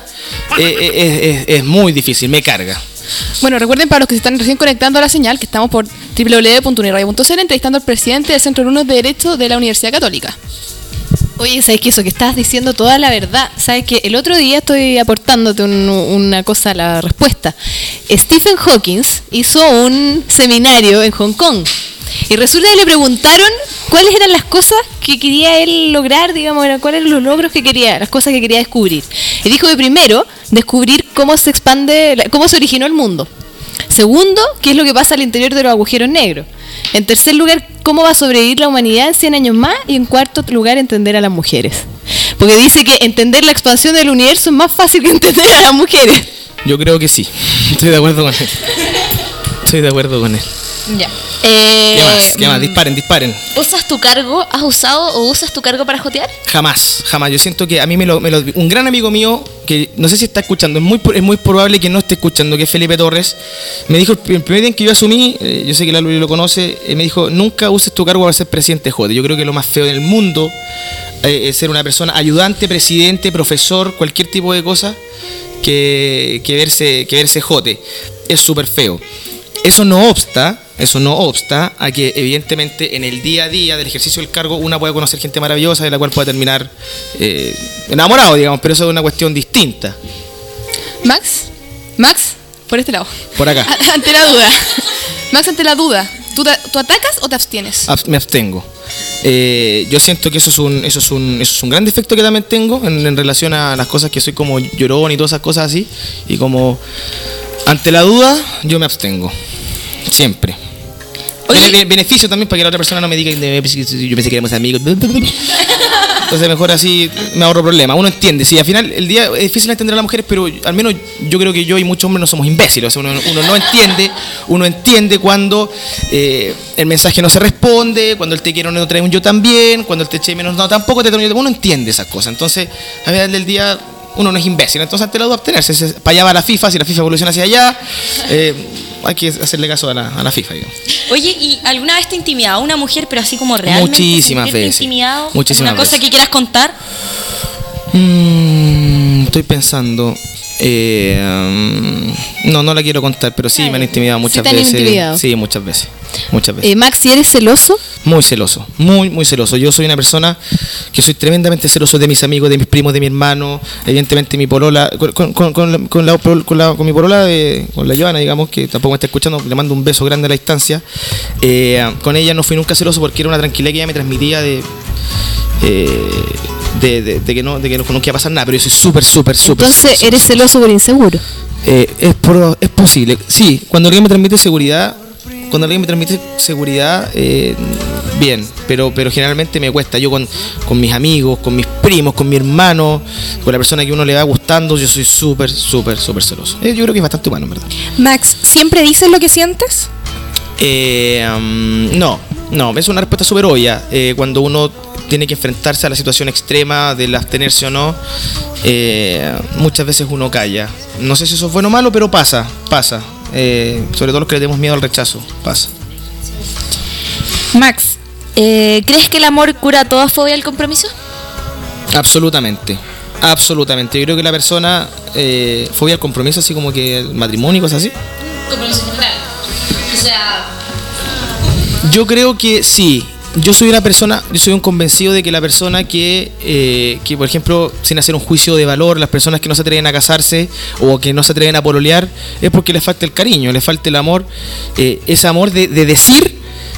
es muy difícil, me carga. Bueno, recuerden para los que se están recién conectando a la señal que estamos por www.uniradio.cl entrevistando al presidente del Centro de Alumnos de Derecho de la Universidad Católica. Oye, ¿sabes qué? Eso que estás diciendo toda la verdad. ¿Sabes que el otro día estoy aportándote una cosa a la respuesta? Stephen Hawking hizo un seminario en Hong Kong y resulta que le preguntaron cuáles eran las cosas que quería él lograr, digamos, cuáles eran los logros que quería, las cosas que quería descubrir. Y dijo que primero, descubrir cómo se expande, cómo se originó el mundo. Segundo, qué es lo que pasa al interior de los agujeros negros. En tercer lugar, cómo va a sobrevivir la humanidad en 100 años más. Y en cuarto lugar, entender a las mujeres. Porque dice que entender la expansión del universo es más fácil que entender a las mujeres. Yo creo que sí. Estoy de acuerdo con él. Ya. ¿Qué más? Disparen. ¿Usas tu cargo? ¿Has usado o usas tu cargo para jotear? Jamás. Yo siento que a mí un gran amigo mío, que no sé si está escuchando, es muy probable que no esté escuchando, que es Felipe Torres, me dijo, el primer día en que yo asumí, yo sé que la Luli lo conoce, me dijo, nunca uses tu cargo para ser presidente jote. Yo creo que lo más feo del mundo es ser una persona ayudante, presidente, profesor, cualquier tipo de cosa, que verse jote. Es súper feo. Eso no obsta obsta a que evidentemente en el día a día del ejercicio del cargo una puede conocer gente maravillosa de la cual puede terminar enamorado, digamos, pero eso es una cuestión distinta. Max, por este lado. Por acá. Ante la duda. Max, ante la duda. ¿Tú atacas o te abstienes? Me abstengo. Yo siento que eso es un gran defecto que también tengo en relación a las cosas que soy como llorón y todas esas cosas así. Y como ante la duda, yo me abstengo. Siempre. Tiene beneficio también para que la otra persona no me diga yo pensé que éramos amigos. Entonces mejor así me ahorro problemas. Uno entiende, sí, al final el día es difícil entender a las mujeres, pero al menos yo creo que yo y muchos hombres no somos imbéciles. O sea, uno entiende cuando el mensaje no se responde, cuando el te quiero no trae un yo también, cuando el te eché menos no tampoco te trae un yo. Uno entiende esas cosas. Entonces, al final del día uno no es imbécil. Entonces ante la duda abstenerse. Para allá va la FIFA, si la FIFA evoluciona hacia allá, hay que hacerle caso a la FIFA, digamos. Oye, ¿y alguna vez te ha intimidado una mujer, pero así como realmente? Muchísimas veces. Intimidado? Muchísimas ¿Una cosa veces. que quieras contar? Estoy pensando. No la quiero contar, pero sí me han intimidado muchas veces. Intimidado. Sí, muchas veces. Max, ¿y eres celoso? Muy celoso, muy celoso. Yo soy una persona que soy tremendamente celoso de mis amigos, de mis primos, de mi hermano. Evidentemente mi polola, con mi polola, con la Joana, digamos, que tampoco me está escuchando, le mando un beso grande a la distancia. Con ella no fui nunca celoso porque era una tranquilidad que ella me transmitía de que no iba a pasar nada, pero yo soy súper Entonces, ¿eres celoso por inseguro? Es posible, sí, cuando alguien me transmite seguridad, bien, pero generalmente me cuesta. Yo con mis amigos, con mis primos, con mi hermano, con la persona que uno le va gustando, yo soy súper celoso. Yo creo que es bastante humano, en verdad. Max, ¿siempre dices lo que sientes? No, es una respuesta súper obvia. Cuando uno tiene que enfrentarse a la situación extrema del abstenerse o no, muchas veces uno calla. No sé si eso es bueno o malo, pero pasa. Sobre todo los que le tenemos miedo al rechazo, pasa. Max, ¿crees que el amor cura toda fobia al compromiso? Absolutamente. Yo creo que la persona fobia al compromiso, así como que el matrimonio y cosas así. Compromiso general. O sea, yo creo que sí. Yo soy un convencido de que la persona que por ejemplo, sin hacer un juicio de valor, las personas que no se atreven a casarse o que no se atreven a pololear, es porque les falta el cariño, les falta el amor, ese amor de decir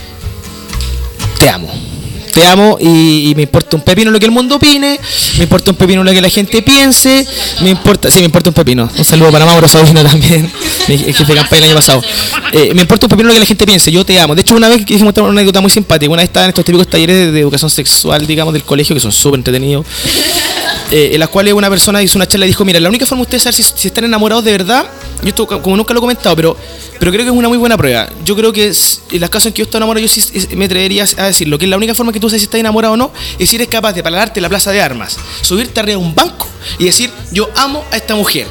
te amo y me importa un pepino lo que el mundo opine, me importa un pepino lo que la gente piense, me importa un pepino. Un saludo para Mauro Saudino también, el jefe de campaña el año pasado. Me importa un pepino lo que la gente piense, yo te amo. De hecho, una vez hicimos una anécdota muy simpática. Una vez estaba en estos típicos talleres de educación sexual, digamos, del colegio, que son súper entretenidos, en las cuales una persona hizo una charla y dijo: mira, la única forma de ustedes saber si están enamorados de verdad, yo esto como nunca lo he comentado, pero creo que es una muy buena prueba. Yo creo que en los casos en que yo estoy enamorado, yo sí me atrevería a decirlo, que la única forma que tú sabes si estás enamorado o no es si eres capaz de pararte en la plaza de armas, subirte arriba de un banco y decir: yo amo a esta mujer,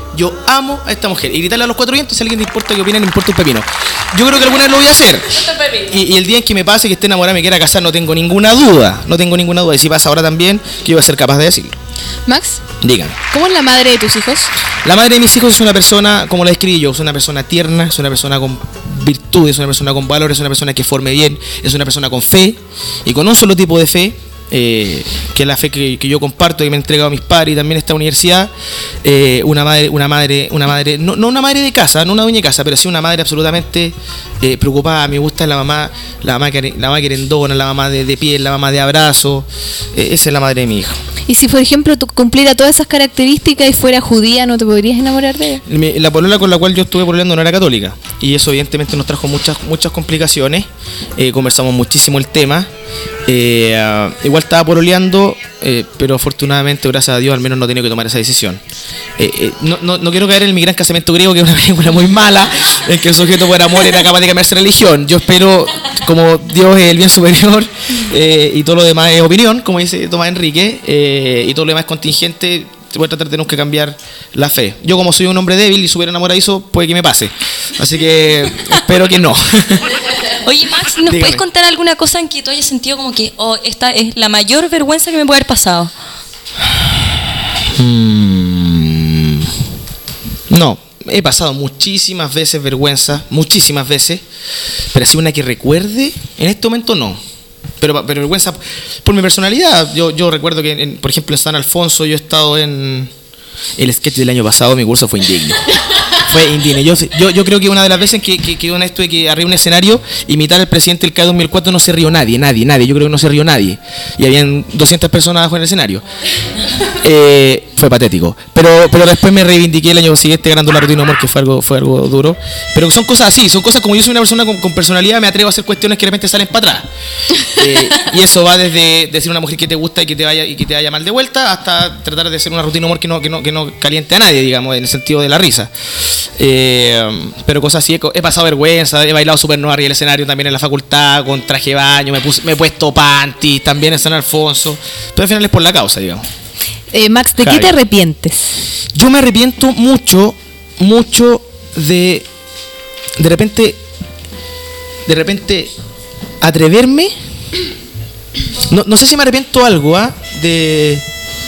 y gritarle a los cuatro vientos. Si a alguien le importa que opinen, no importa un pepino. Yo creo que alguna vez lo voy a hacer, y el día en que me pase que esté enamorado y me quiera casar, no tengo ninguna duda, y si pasa ahora también, que yo voy a ser capaz de decirlo. Max, dígame, ¿cómo es la madre de tus hijos? La madre de mis hijos es una persona, como la describí yo, es una persona tierna, es una persona con virtudes, es una persona con valores, es una persona que forme bien, es una persona con fe, y con un solo tipo de fe, que es la fe que yo comparto, que me han entregado mis padres y también esta universidad. Una madre, no una madre de casa, no una dueña de casa, pero sí una madre absolutamente preocupada. Me gusta la mamá querendona, la mamá de piel, la mamá de abrazo. Esa es la madre de mi hijo. Y si, por ejemplo, tú cumpliera todas esas características y fuera judía, ¿no te podrías enamorar de ella? La polola con la cual yo estuve pololeando no era católica, y eso evidentemente nos trajo muchas complicaciones. Conversamos muchísimo el tema. Igual estaba pololeando, pero afortunadamente, gracias a Dios, al menos no he tenido que tomar esa decisión. No quiero caer en Mi Gran Casamiento Griego, que es una película muy mala, en que el sujeto por amor era capaz de cambiarse religión. Yo espero, como Dios es el bien superior, y todo lo demás es opinión, como dice Tomás Enrique, y todo lo demás es contingente, voy a tratar de nunca cambiar la fe. Yo, como soy un hombre débil y súper enamoradizo, puede que me pase. Así que espero que no. Oye, Max, ¿nos puedes contar alguna cosa en que tú hayas sentido como que esta es la mayor vergüenza que me puede haber pasado? No, he pasado muchísimas veces vergüenza, muchísimas veces, pero así una que recuerde, en este momento no. Pero vergüenza por mi personalidad. Yo recuerdo que, por ejemplo, en San Alfonso yo he estado en el sketch del año pasado, mi curso fue indigno. Fue indigno. Yo creo que una de las veces que quedó en esto de que arriba un escenario, imitar al presidente del CAE 2004, no se rió nadie. Yo creo que no se rió nadie. Y habían 200 personas abajo en el escenario. Fue patético. Pero después me reivindiqué el año siguiente ganando la rutina de humor, que fue algo duro. Pero son cosas así, son cosas como yo soy una persona con personalidad, me atrevo a hacer cuestiones que de repente salen para atrás. Y eso va desde decir a una mujer que te gusta y que te vaya mal de vuelta, hasta tratar de hacer una rutina de humor que no caliente a nadie, digamos, en el sentido de la risa. Pero cosas así, he pasado vergüenza, he bailado súper no arriba del escenario también en la facultad, con traje de baño, me he puesto panty, también en San Alfonso, pero al final es por la causa, digamos. Max, ¿de qué te arrepientes? Yo me arrepiento mucho de repente atreverme. No sé si me arrepiento algo, de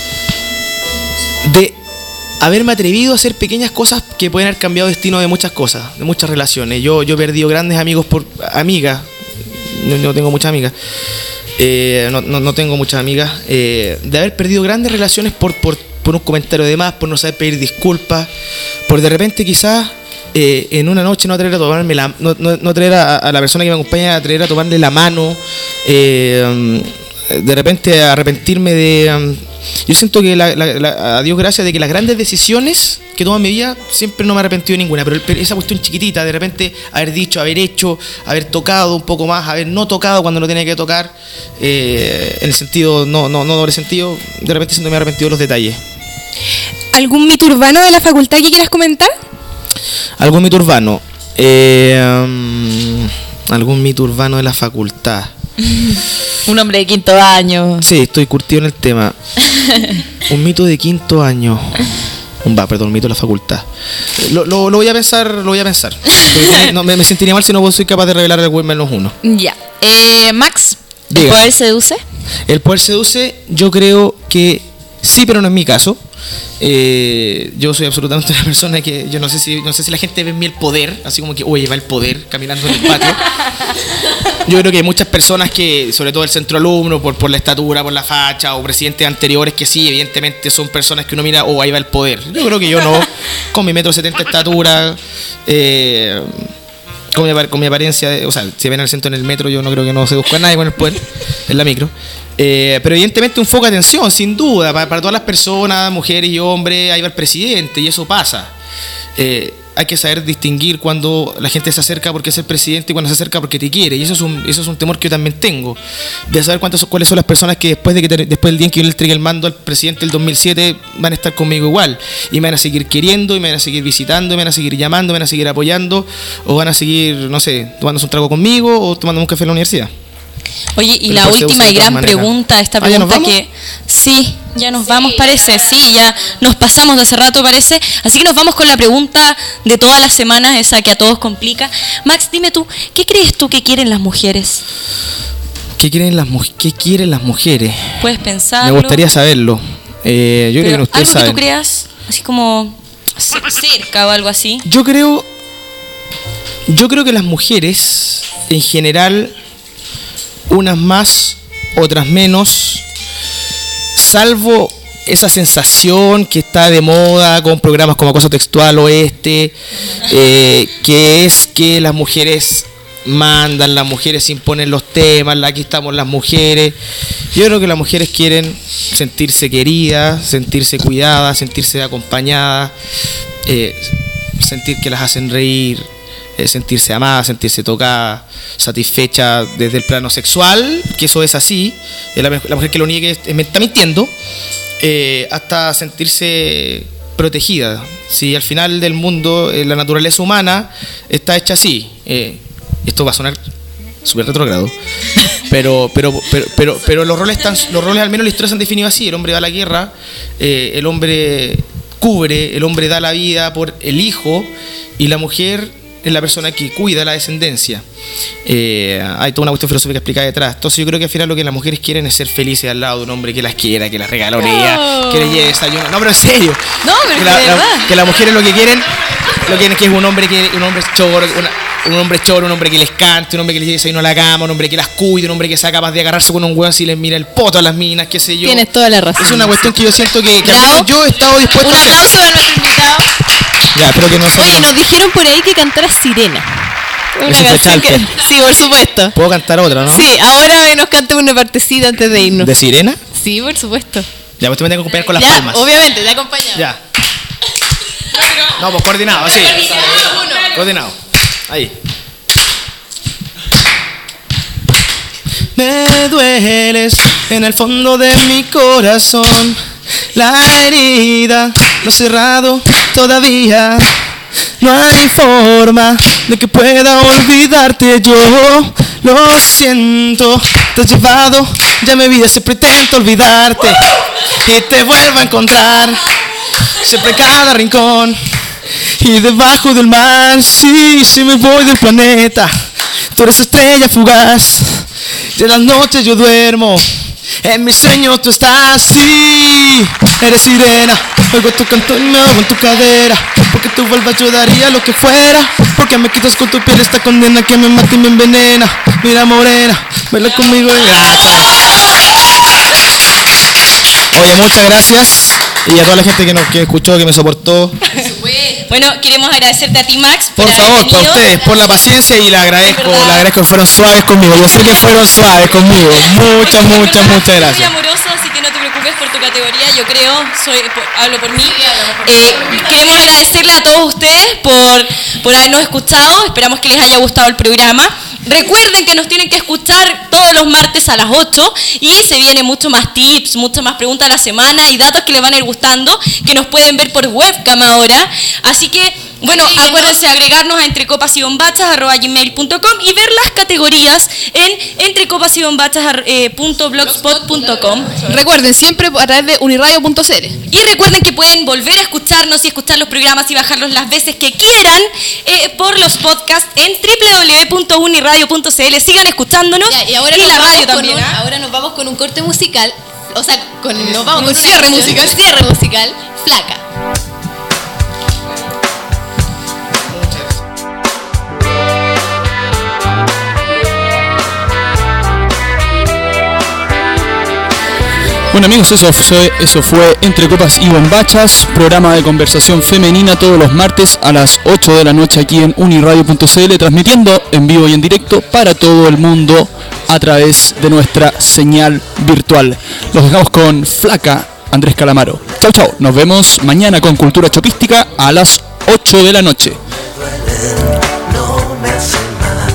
haberme atrevido a hacer pequeñas cosas que pueden haber cambiado el destino de muchas cosas, de muchas relaciones. Yo he perdido grandes amigos por amigas. No tengo muchas amigas. No tengo muchas amigas. De haber perdido grandes relaciones por un comentario de más, por no saber pedir disculpas, por de repente quizás en una noche no atrever a tomarme no atrever a la persona que me acompaña, atrever a tomarle la mano, de repente arrepentirme de... Yo siento que a Dios gracias de que las grandes decisiones que tomo en mi vida siempre no me he arrepentido de ninguna, pero esa cuestión chiquitita, de repente haber dicho, haber hecho, haber tocado un poco más, haber no tocado cuando no tenía que tocar, en el sentido, no doble sentido, de repente siento que me he arrepentido de los detalles. ¿Algún mito urbano de la facultad que quieras comentar? ¿Algún mito urbano? ¿Algún mito urbano de la facultad? Un hombre de 5º año. Sí, estoy curtido en el tema. Un mito de 5º año. Un mito de la facultad. Lo voy a pensar. Me sentiría mal si no soy capaz de revelar el menos uno. Ya. Max, Diga. ¿el poder seduce? El poder seduce, yo creo que sí, pero no es mi caso. Yo soy absolutamente una persona que yo no sé si la gente ve en mí el poder, así como que oye, va el poder caminando en el patio. Yo creo que hay muchas personas que, sobre todo el centro alumno, por la estatura, por la facha, o presidentes anteriores que sí, evidentemente son personas que uno mira, ahí va el poder. Yo creo que yo no, con mi 1,70 m de estatura, con mi apariencia, o sea, si ven al centro en el metro, yo no creo que no seduzca a nadie con el poder, en la micro. Pero evidentemente un foco de atención, sin duda, para todas las personas, mujeres y hombres, ahí va el presidente, y eso pasa. Hay que saber distinguir cuando la gente se acerca porque es el presidente y cuando se acerca porque te quiere, y eso es un temor que yo también tengo, de saber cuáles son las personas que después del día en que yo le entregue el mando al presidente del 2007 van a estar conmigo igual, y me van a seguir queriendo, y me van a seguir visitando, y me van a seguir llamando, me van a seguir apoyando, o van a seguir, no sé, tomándose un trago conmigo o tomando un café en la universidad. Oye, y pero la última y gran pregunta, esta pregunta que... Sí, ya nos vamos, parece. Sí, ya nos pasamos de hace rato, parece. Así que nos vamos con la pregunta de todas las semanas, esa que a todos complica. Max, dime tú, ¿qué crees tú que quieren las mujeres? ¿Qué quieren las mujeres? ¿Puedes pensarlo? Me gustaría saberlo. Yo creo que ustedes algo saben. que tú creas, así como cerca o algo así. Yo creo que las mujeres, en general, unas más, otras menos, salvo esa sensación que está de moda con programas como Acoso Textual Oeste, que es que las mujeres mandan, las mujeres imponen los temas, aquí estamos las mujeres. Yo creo que las mujeres quieren sentirse queridas, sentirse cuidadas, sentirse acompañadas, sentir que las hacen reír, sentirse amadas, sentirse tocadas, satisfecha desde el plano sexual, que eso es así. La mujer que lo niegue está mintiendo, hasta sentirse protegida. Si al final del mundo la naturaleza humana está hecha así, esto va a sonar súper retrógrado, pero los roles al menos la historia se han definido así. El hombre va a la guerra, el hombre cubre, el hombre da la vida por el hijo, y la mujer es la persona que cuida la descendencia. Hay toda una cuestión filosófica explicada detrás. Entonces yo creo que al final lo que las mujeres quieren es ser felices al lado de un hombre que las quiera, que las regalonea, que les lleve desayuno. No, pero en serio. No, pero que las mujeres lo que quieren Lo que es un hombre choro, un hombre que les cante, un hombre que les lleve desayuno a la cama, un hombre que las cuide, un hombre que sea capaz de agarrarse con un hueón si les mira el poto a las minas, qué sé yo. Tienes toda la razón. Es una cuestión que yo siento que al Bravo. menos yo he estado dispuesto Un a hacer. aplauso para nuestro invitado. Ya, espero que no se Oye, nos dijeron por ahí que cantaras Sirena. Una Ese canción que... Chalper. Sí, por supuesto. Puedo cantar otra, ¿no? Sí, ahora nos canta una partecita antes de irnos. ¿De Sirena? Sí, por supuesto. Ya, pues tú me tengo que acompañar con las Ya, palmas. obviamente, te acompañamos. Ya. No, pues coordinado, así. Coordinado. Ahí. Me dueles en el fondo de mi corazón. La herida no he cerrado todavía. No hay forma de que pueda olvidarte. Yo lo siento, te has llevado ya mi vida. Siempre intento olvidarte y te vuelvo a encontrar. Siempre en cada rincón y debajo del mar. Sí, si me voy del planeta, tú eres estrella fugaz. Y en las noches yo duermo, en mis sueños tú estás. Sí, eres sirena. Oigo tu canto y me ahogo en tu cadera. Porque tú vuelvas yo daría lo que fuera. Porque me quitas con tu piel esta condena que me mata y me envenena. Mira morena, baila conmigo y Oye, muchas gracias. Y a toda la gente que escuchó, que me soportó. Bueno, queremos agradecerte a ti, Max. Por favor, haber para venido. ustedes, por la paciencia y le agradezco que fueron suaves conmigo. Yo sé que fueron suaves conmigo. Muchas Muy gracias. amoroso, así que no te preocupes por tu categoría. Yo creo, hablo por mí. Queremos agradecerle a todos ustedes por habernos escuchado. Esperamos que les haya gustado el programa. Recuerden que nos tienen que escuchar todos los martes a las 8 y se vienen mucho más tips, muchas más preguntas a la semana y datos que les van a ir gustando, que nos pueden ver por webcam ahora. Así que, bueno, acuérdense de agregarnos a entrecopasybombachas@gmail.com y ver las categorías en entrecopasybombachas.blogspot.com. Recuerden, siempre a través de uniradio.cl. Y recuerden que pueden volver a escucharnos y escuchar los programas y bajarlos las veces que quieran por los podcasts en www.uniradio.cl. Sigan escuchándonos Y ahora y nos la vamos radio con también. ahora nos vamos con un corte musical. O sea, nos vamos con un cierre canción, musical. un cierre musical. Flaca. Bueno amigos, eso fue Entre Copas y Bombachas, programa de conversación femenina todos los martes a las 8 de la noche aquí en uniradio.cl, transmitiendo en vivo y en directo para todo el mundo a través de nuestra señal virtual. Los dejamos con Flaca, Andrés Calamaro. Chau chau, nos vemos mañana con Cultura Chopística a las 8 de la noche. No me hace mal.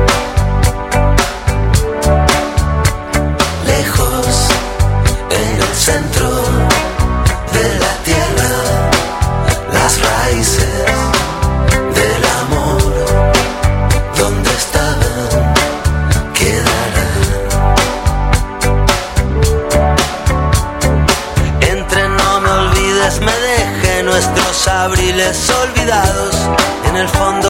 Lejos, en el centro de la tierra, las raíces del amor, donde estaban, quedarán. Entre no me olvides, me dejé nuestros abriles olvidados en el fondo.